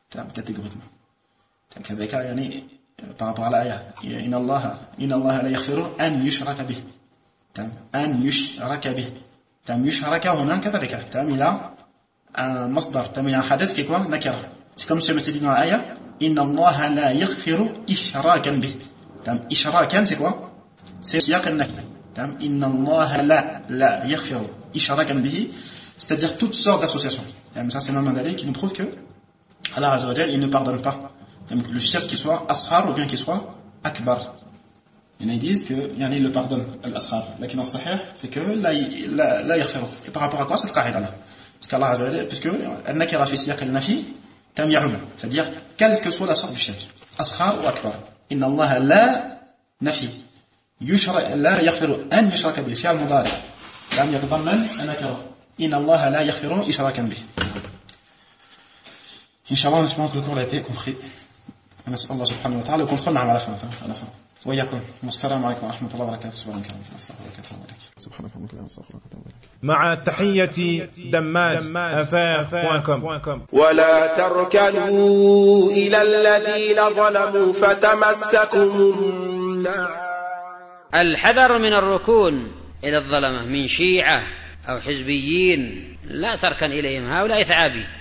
كذلك يعني par rapport à l'ayah إن الله لا يغفر أن يشرك به. أن يشرك به. يشرك هنا كذلك. Il a un masdar. Il a un hadith qui est quoi? Nakira. C'est comme ce que je dit dans l'ayah إن الله لا يغفر إشراكا به. إشراكا c'est quoi? C'est سياق النفي. إن الله لا يغفر إشراكا به. C'est-à-dire toutes sortes d'associations. Ça, c'est l'imam Mandali qui nous prouve que Allah Azza wa Jal, il ne pardonne pas le shirk qu'il soit ashar ou bien qu'il soit akbar. Ils disent que il le pardonne, l'ashar. Mais qui dans le sahih, c'est que la yaghfiru. Et par rapport à quoi cette qa'ida là? Parce qu'Allah Azza wa Jal, puisque al-nakira fi siyaq al-nafi tam ya'um. C'est-à-dire quelle que soit la sorte du shirk, ashar ou akbar. Inna Allah la nafi. La yaghfiru an yushraka bil fi'l mudari. Tam yatadamman an-nakira. إن الله لا يغفر إشراكا به. إن شاء الله نسمع que le cours a été compris. نسأل الله سبحانه وتعالى contrôle معنا على fin. وإياكم. والسلام عليكم ورحمة الله وبركاته. مع تحية دماج@affaires.com. ولا تركنوا إلى الذين ظلموا فتمسكم النار. الحذر من الركون إلى الظلمة من شيعة أو حزبيين، لا تركن إليهم، هؤلاء ثعابي.